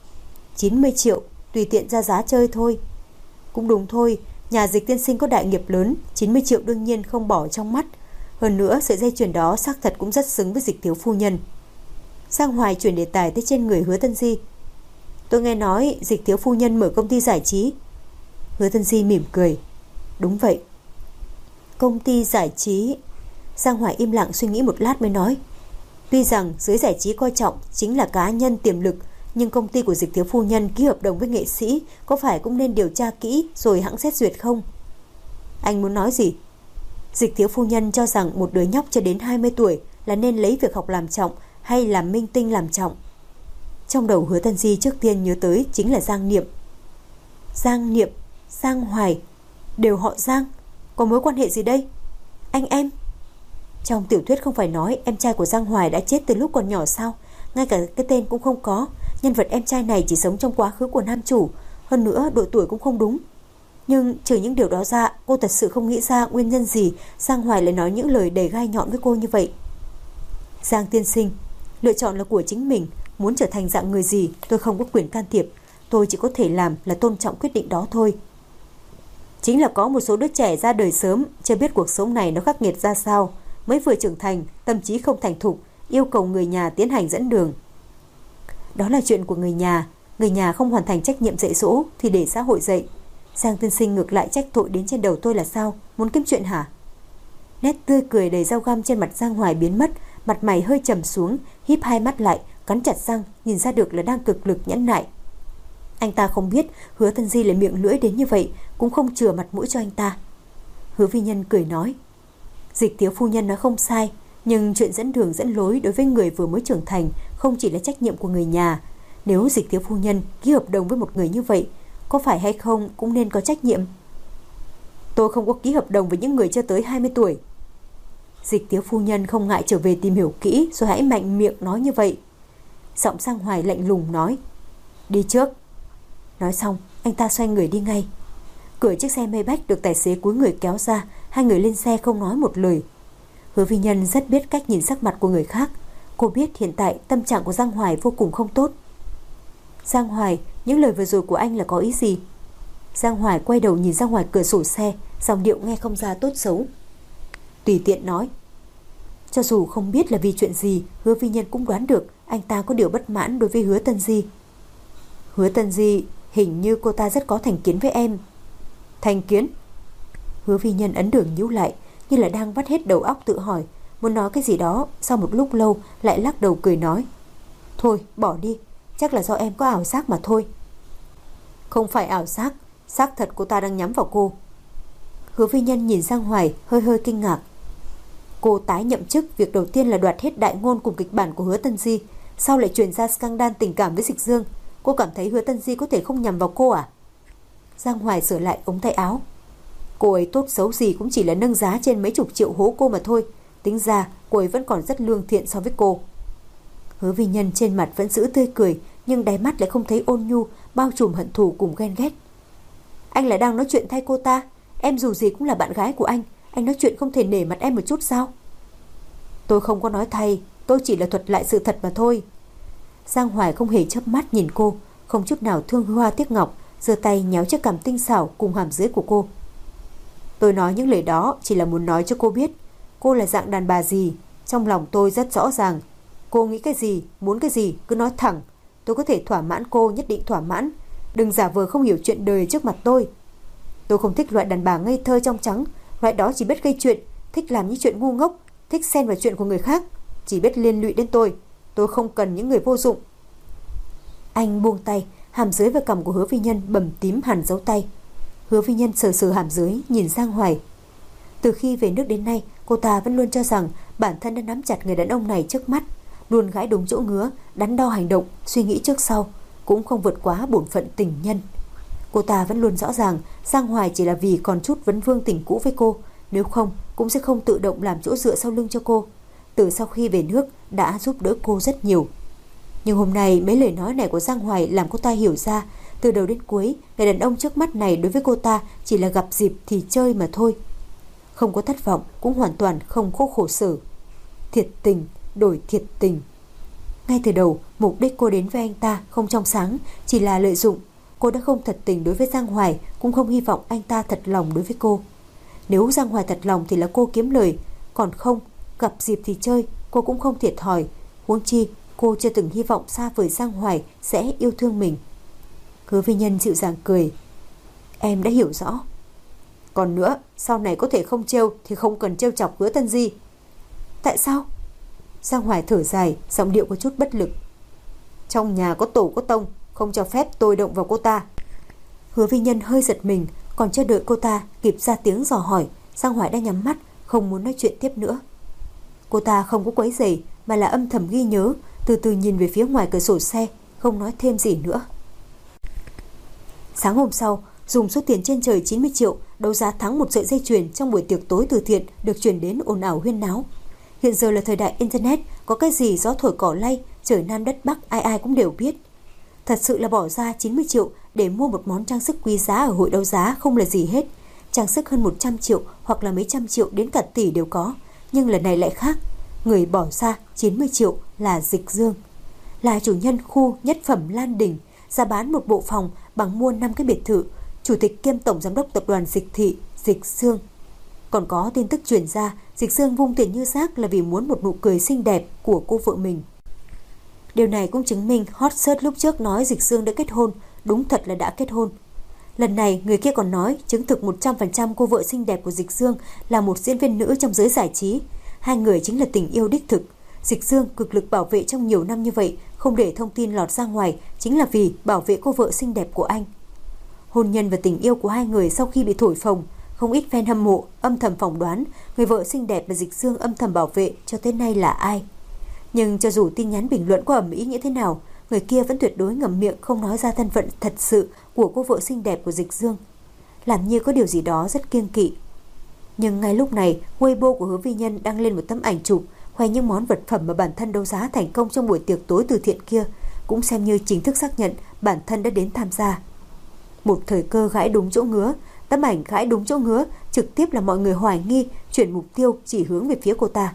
90 triệu, tùy tiện ra giá chơi thôi. Cũng đúng thôi, nhà Dịch tiên sinh có đại nghiệp lớn, 90 triệu đương nhiên không bỏ trong mắt. Hơn nữa sợi dây chuyền đó xác thật cũng rất xứng với Dịch thiếu phu nhân. Giang Hoài chuyển đề tài tới trên người Hứa Tân Di. Tôi nghe nói Dịch thiếu phu nhân mở công ty giải trí. Hứa Tân Di mỉm cười. Đúng vậy. Công ty giải trí. Giang Hoài im lặng suy nghĩ một lát mới nói. Tuy rằng giới giải trí coi trọng chính là cá nhân tiềm lực, nhưng công ty của Dịch thiếu phu nhân ký hợp đồng với nghệ sĩ, có phải cũng nên điều tra kỹ rồi hãng xét duyệt không? Anh muốn nói gì? Dịch thiếu phu nhân cho rằng một đứa nhóc chưa đến 20 tuổi là nên lấy việc học làm trọng hay làm minh tinh làm trọng. Trong đầu Hứa Tân Di trước tiên nhớ tới chính là Giang Niệm. Giang Niệm, Giang Hoài, đều họ Giang, có mối quan hệ gì đây? Anh em? Trong tiểu thuyết không phải nói em trai của Giang Hoài đã chết từ lúc còn nhỏ sao? Ngay cả cái tên cũng không có. Nhân vật em trai này chỉ sống trong quá khứ của nam chủ, hơn nữa độ tuổi cũng không đúng. Nhưng trừ những điều đó ra, cô thật sự không nghĩ ra nguyên nhân gì Giang Hoài lại nói những lời đầy gai nhọn với cô như vậy. Giang tiên sinh, lựa chọn là của chính mình, muốn trở thành dạng người gì tôi không có quyền can thiệp, tôi chỉ có thể làm là tôn trọng quyết định đó thôi. Chính là có một số đứa trẻ ra đời sớm, chưa biết cuộc sống này nó khắc nghiệt ra sao, mới vừa trưởng thành, tâm trí không thành thục, yêu cầu người nhà tiến hành dẫn đường. Đó là chuyện của người nhà không hoàn thành trách nhiệm dạy dỗ thì để xã hội dạy. Giang tiên sinh ngược lại trách tội đến trên đầu tôi là sao? Muốn kiếm chuyện hả? Nét tươi cười đầy dao găm trên mặt Giang Hoài biến mất, mặt mày hơi trầm xuống, híp hai mắt lại, cắn chặt răng, nhìn ra được là đang cực lực nhẫn nại. Anh ta không biết Hứa Tân Di lại miệng lưỡi đến như vậy, cũng không chừa mặt mũi cho anh ta. Hứa Vi Nhân cười nói, Dịch thiếu phu nhân nói không sai, nhưng chuyện dẫn đường dẫn lối đối với người vừa mới trưởng thành không chỉ là trách nhiệm của người nhà. Nếu Dịch thiếu phu nhân ký hợp đồng với một người như vậy, có phải hay không cũng nên có trách nhiệm. Tôi không có ký hợp đồng với những người chưa tới 20 tuổi. Dịch thiếu phu nhân không ngại trở về tìm hiểu kỹ rồi hãy mạnh miệng nói như vậy. Giọng Giang Hoài lạnh lùng nói, đi trước. Nói xong anh ta xoay người đi ngay. Cửa chiếc xe Maybach được tài xế cúi người kéo ra, hai người lên xe không nói một lời. Hứa Vi Nhân rất biết cách nhìn sắc mặt của người khác. Cô biết hiện tại tâm trạng của Giang Hoài vô cùng không tốt. Giang Hoài, những lời vừa rồi của anh là có ý gì? Giang Hoài quay đầu nhìn ra ngoài cửa sổ xe, giọng điệu nghe không ra tốt xấu. Tùy tiện nói. Cho dù không biết là vì chuyện gì, Hứa Vi Nhân cũng đoán được anh ta có điều bất mãn đối với Hứa Tân Di. Hứa Tân Di, hình như cô ta rất có thành kiến với em. Thành kiến? Hứa Vi Nhân ấn đường nhíu lại, như là đang vắt hết đầu óc tự hỏi, muốn nói cái gì đó, sau một lúc lâu lại lắc đầu cười nói, thôi bỏ đi, chắc là do em có ảo giác mà thôi. Không phải ảo giác, xác thật cô ta đang nhắm vào cô. Hứa Vi Nhân nhìn Giang Hoài hơi hơi kinh ngạc. Cô tái nhậm chức, việc đầu tiên là đoạt hết đại ngôn cùng kịch bản của Hứa Tân Di, sau lại truyền ra scandal tình cảm với Dịch Dương. Cô cảm thấy Hứa Tân Di có thể không nhằm vào cô à? Giang Hoài sửa lại ống tay áo. Cô ấy tốt xấu gì cũng chỉ là nâng giá trên mấy chục triệu hố cô mà thôi. Tính ra cô ấy vẫn còn rất lương thiện so với cô. Hứa Vi Nhân trên mặt vẫn giữ tươi cười, nhưng đáy mắt lại không thấy ôn nhu, bao trùm hận thù cùng ghen ghét. Anh là đang nói chuyện thay cô ta. Em dù gì cũng là bạn gái của anh nói chuyện không thể nể mặt em một chút sao? Tôi không có nói thay, tôi chỉ là thuật lại sự thật mà thôi. Giang Hoài không hề chớp mắt nhìn cô, không chút nào thương hoa tiếc ngọc, giơ tay nhéo chiếc cằm tinh xảo cùng hàm dưới của cô. Tôi nói những lời đó chỉ là muốn nói cho cô biết cô là dạng đàn bà gì. Trong lòng tôi rất rõ ràng. Cô nghĩ cái gì, muốn cái gì cứ nói thẳng. Tôi có thể thỏa mãn cô, nhất định thỏa mãn. Đừng giả vờ không hiểu chuyện đời trước mặt tôi. Tôi không thích loại đàn bà ngây thơ trong trắng. Loại đó chỉ biết gây chuyện, thích làm những chuyện ngu ngốc, thích xen vào chuyện của người khác, chỉ biết liên lụy đến tôi. Tôi không cần những người vô dụng. Anh buông tay, hàm dưới và cằm của Hứa Vi Nhân bầm tím hẳn dấu tay. Hứa Vi Nhân sờ sờ hàm dưới, nhìn Giang Hoài. Từ khi về nước đến nay, cô ta vẫn luôn cho rằng bản thân đã nắm chặt người đàn ông này trước mắt, luôn gãi đúng chỗ ngứa, đắn đo hành động, suy nghĩ trước sau, cũng không vượt quá bổn phận tình nhân. Cô ta vẫn luôn rõ ràng Giang Hoài chỉ là vì còn chút vấn vương tình cũ với cô, nếu không cũng sẽ không tự động làm chỗ dựa sau lưng cho cô. Từ sau khi về nước đã giúp đỡ cô rất nhiều. Nhưng hôm nay mấy lời nói này của Giang Hoài làm cô ta hiểu ra, từ đầu đến cuối người đàn ông trước mắt này đối với cô ta chỉ là gặp dịp thì chơi mà thôi. Không có thất vọng, cũng hoàn toàn không có khổ sở. Thiệt tình đổi thiệt tình. Ngay từ đầu, mục đích cô đến với anh ta không trong sáng, chỉ là lợi dụng. Cô đã không thật tình đối với Giang Hoài, cũng không hy vọng anh ta thật lòng đối với cô. Nếu Giang Hoài thật lòng thì là cô kiếm lời, còn không, gặp dịp thì chơi, cô cũng không thiệt thòi. Huống chi cô chưa từng hy vọng xa vời Giang Hoài sẽ yêu thương mình. Hứa Vi Nhân dịu dàng cười. Em đã hiểu rõ. Còn nữa, sau này có thể không trêu thì không cần trêu chọc Hứa Tân Di. Tại sao? Giang Hoài thở dài, giọng điệu có chút bất lực. Trong nhà có tổ có tông, không cho phép tôi động vào cô ta. Hứa Vi Nhân hơi giật mình, còn chưa đợi cô ta kịp ra tiếng dò hỏi, Giang Hoài đã nhắm mắt, không muốn nói chuyện tiếp nữa. Cô ta không có quấy rầy mà là âm thầm ghi nhớ, từ từ nhìn về phía ngoài cửa sổ xe, không nói thêm gì nữa. Sáng hôm sau, dùng số tiền trên trời 90 triệu đấu giá thắng một sợi dây chuyền trong buổi tiệc tối từ thiện được truyền đến ồn ào huyên náo. Hiện giờ là thời đại internet, có cái gì gió thổi cỏ lay, trời Nam đất Bắc ai ai cũng đều biết. Thật sự là bỏ ra 90 triệu để mua một món trang sức quý giá ở hội đấu giá không là gì hết. Trang sức hơn 100 triệu hoặc là mấy trăm triệu đến cả tỷ đều có. Nhưng lần này lại khác. Người bỏ ra 90 triệu là Dịch Dương. Là chủ nhân khu nhất phẩm Lan Đình, ra bán một bộ phòng bằng mua 5 cái biệt thự. Chủ tịch kiêm tổng giám đốc tập đoàn Dịch Thị, Dịch Dương. Còn có tin tức truyền ra, Dịch Dương vung tiền như rác là vì muốn một nụ cười xinh đẹp của cô vợ mình. Điều này cũng chứng minh hot search lúc trước nói Dịch Dương đã kết hôn, đúng thật là đã kết hôn. Lần này người kia còn nói chứng thực 100% cô vợ xinh đẹp của Dịch Dương là một diễn viên nữ trong giới giải trí. Hai người chính là tình yêu đích thực. Dịch Dương cực lực bảo vệ trong nhiều năm như vậy, không để thông tin lọt ra ngoài, chính là vì bảo vệ cô vợ xinh đẹp của anh. Hôn nhân và tình yêu của hai người sau khi bị thổi phồng, không ít fan hâm mộ âm thầm phỏng đoán người vợ xinh đẹp mà Dịch Dương âm thầm bảo vệ cho tới nay là ai. Nhưng cho dù tin nhắn bình luận có ầm ĩ như thế nào, người kia vẫn tuyệt đối ngậm miệng không nói ra thân phận thật sự của cô vợ xinh đẹp của Dịch Dương, làm như có điều gì đó rất kiêng kỵ. Nhưng ngay lúc này, Weibo của Hứa Vi Nhân đăng lên một tấm ảnh chụp khoe những món vật phẩm mà bản thân đấu giá thành công trong buổi tiệc tối từ thiện kia, cũng xem như chính thức xác nhận bản thân đã đến tham gia. Một thời cơ gãi đúng chỗ ngứa, tấm ảnh gãi đúng chỗ ngứa, trực tiếp là mọi người hoài nghi chuyển mục tiêu chỉ hướng về phía cô ta.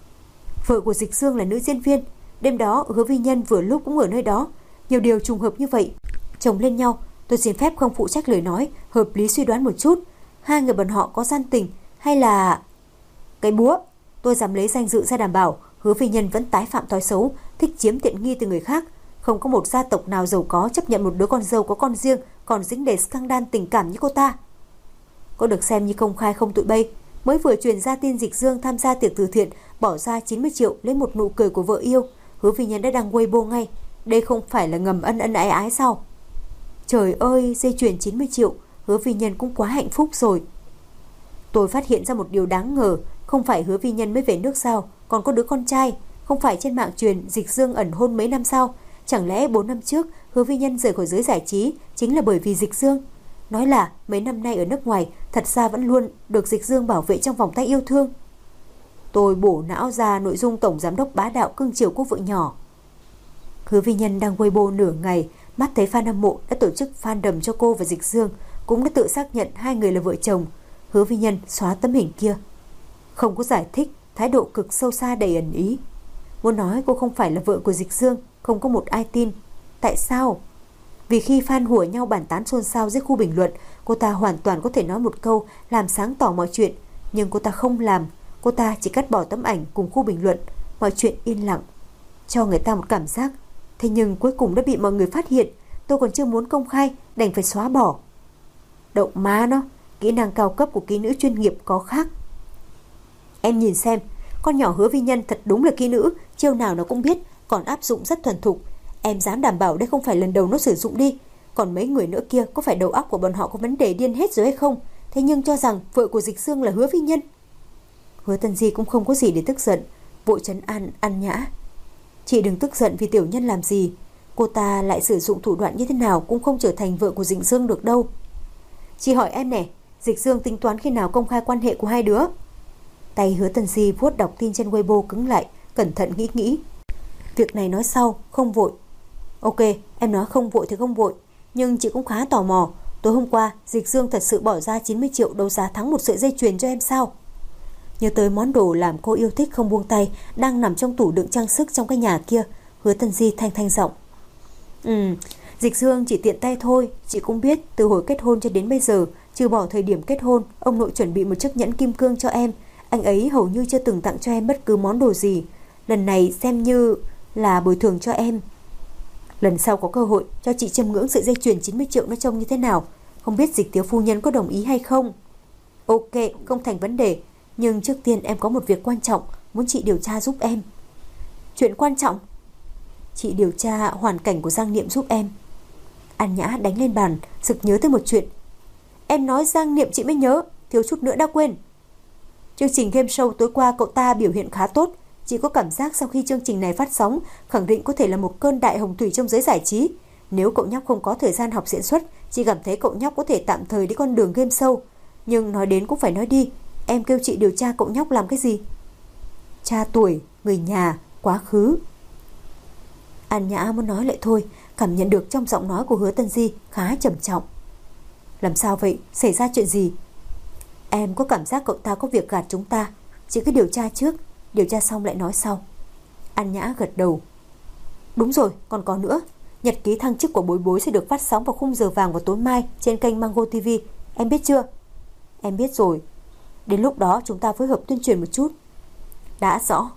Vợ của Dịch Dương là nữ diễn viên, đêm đó Hứa Vi Nhân vừa lúc cũng ở nơi đó, nhiều điều trùng hợp như vậy chồng lên nhau. Tôi xin phép không phụ trách lời nói, hợp lý suy đoán một chút, hai người bọn họ có gian tình hay là... Cái búa, tôi dám lấy danh dự ra đảm bảo Hứa Vi Nhân vẫn tái phạm thói xấu, thích chiếm tiện nghi từ người khác. Không có một gia tộc nào giàu có chấp nhận một đứa con dâu có con riêng còn dính đầy scandal tình cảm như cô ta. Có được xem như công khai không tụi bay. Mới vừa truyền ra tin Dịch Dương tham gia tiệc từ thiện, bỏ ra 90 triệu lấy một nụ cười của vợ yêu, Hứa Vi Nhân đã đăng Weibo ngay. Đây không phải là ngầm ân ân ái ái sao? Trời ơi, dây chuyền 90 triệu, Hứa Vi Nhân cũng quá hạnh phúc rồi. Tôi phát hiện ra một điều đáng ngờ, không phải Hứa Vi Nhân mới về nước sao, còn có đứa con trai. Không phải trên mạng truyền Dịch Dương ẩn hôn mấy năm sao? Chẳng lẽ 4 năm trước Hứa Vi Nhân rời khỏi giới giải trí chính là bởi vì Dịch Dương? Nói là mấy năm nay ở nước ngoài, thật ra vẫn luôn được Dịch Dương bảo vệ trong vòng tay yêu thương. Tôi bổ não ra nội dung tổng giám đốc bá đạo cưng chiều cô vợ nhỏ. Hứa Vi Nhân đang Weibo nửa ngày, mắt thấy fan hâm mộ đã tổ chức fandom cho cô và Dịch Dương, cũng đã tự xác nhận hai người là vợ chồng. Hứa Vi Nhân xóa tấm hình kia, không có giải thích, thái độ cực sâu xa đầy ẩn ý. Muốn nói cô không phải là vợ của Dịch Dương, không có một ai tin. Tại sao? Vì khi fan hùa nhau bàn tán xôn xao dưới khu bình luận, cô ta hoàn toàn có thể nói một câu làm sáng tỏ mọi chuyện, nhưng cô ta không làm. Cô ta chỉ cắt bỏ tấm ảnh cùng khu bình luận, mọi chuyện yên lặng, cho người ta một cảm giác. Thế nhưng cuối cùng đã bị mọi người phát hiện. Tôi còn chưa muốn công khai, đành phải xóa bỏ. Đậu má nó, kỹ năng cao cấp của kỹ nữ chuyên nghiệp có khác. Em nhìn xem, con nhỏ Hứa Vi Nhân thật đúng là kỹ nữ, chiêu nào nó cũng biết, còn áp dụng rất thuần thục. Em dám đảm bảo đây không phải lần đầu nó sử dụng đi. Còn mấy người nữa kia, có phải đầu óc của bọn họ có vấn đề điên hết rồi hay không? Thế nhưng cho rằng vợ của Dịch Dương là Hứa Vi Nhân. Hứa Tân Di cũng không có gì để tức giận, vội trấn an An Nhã. Chị đừng tức giận vì tiểu nhân làm gì, cô ta lại sử dụng thủ đoạn như thế nào cũng không trở thành vợ của Dịch Dương được đâu. Chị hỏi em nè, Dịch Dương tính toán khi nào công khai quan hệ của hai đứa? Tay Hứa Tân Di vuốt đọc tin trên Weibo cứng lại, cẩn thận nghĩ. Việc này nói sau, không vội. Ok, em nói không vội thì không vội, nhưng chị cũng khá tò mò. Tối hôm qua Dịch Dương thật sự bỏ ra 90 triệu đấu giá thắng một sợi dây chuyền cho em sao? Nhớ tới món đồ làm cô yêu thích không buông tay đang nằm trong tủ đựng trang sức trong cái nhà kia, Hứa Tân Di thanh giọng. Dịch Dương chỉ tiện tay thôi. Chị cũng biết từ hồi kết hôn cho đến bây giờ, trừ bỏ thời điểm kết hôn, ông nội chuẩn bị một chiếc nhẫn kim cương cho em. Anh ấy hầu như chưa từng tặng cho em bất cứ món đồ gì. Lần này xem như là bồi thường cho em. Lần sau có cơ hội cho chị chiêm ngưỡng sợi dây chuyền 90 triệu nó trông như thế nào. Không biết Dịch thiếu phu nhân có đồng ý hay không? Ok, không thành vấn đề. Nhưng trước tiên em có một việc quan trọng muốn chị điều tra giúp em. Chuyện quan trọng? Chị điều tra hoàn cảnh của Giang Niệm giúp em. An Nhã đánh lên bàn, sực nhớ tới một chuyện. Em nói Giang Niệm chị mới nhớ, thiếu chút nữa đã quên. Chương trình game show tối qua cậu ta biểu hiện khá tốt. Chị có cảm giác sau khi chương trình này phát sóng, khẳng định có thể là một cơn đại hồng thủy trong giới giải trí. Nếu cậu nhóc không có thời gian học diễn xuất, chị cảm thấy cậu nhóc có thể tạm thời đi con đường game show. Nhưng nói đến cũng phải nói đi, em kêu chị điều tra cậu nhóc làm cái gì? Cha tuổi, người nhà, quá khứ. An Nhã muốn nói lại thôi, cảm nhận được trong giọng nói của Hứa Tân Di khá trầm trọng. Làm sao vậy? Xảy ra chuyện gì? Em có cảm giác cậu ta có việc gạt chúng ta. Chị cứ điều tra trước, điều tra xong lại nói sau. An Nhã gật đầu. Đúng rồi, còn có nữa. Nhật ký thăng chức của Bối Bối sẽ được phát sóng vào khung giờ vàng vào tối mai trên kênh Mango TV. Em biết chưa? Em biết rồi. Đến lúc đó chúng ta phối hợp tuyên truyền một chút. Đã rõ.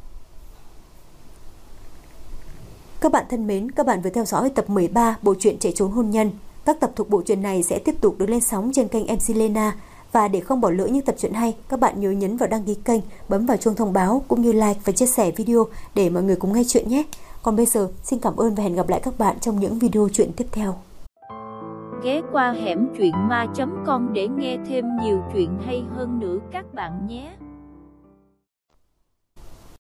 Các bạn thân mến, các bạn vừa theo dõi tập 13 bộ truyện Chạy trốn hôn nhân. Các tập thuộc bộ truyện này sẽ tiếp tục được lên sóng trên kênh MC Lena. Và để không bỏ lỡ những tập truyện hay, các bạn nhớ nhấn vào đăng ký kênh, bấm vào chuông thông báo cũng như like và chia sẻ video để mọi người cùng nghe chuyện nhé. Còn bây giờ, xin cảm ơn và hẹn gặp lại các bạn trong những video truyện tiếp theo. Ghé qua hẻm truyện ma.com để nghe thêm nhiều chuyện hay hơn nữa các bạn nhé.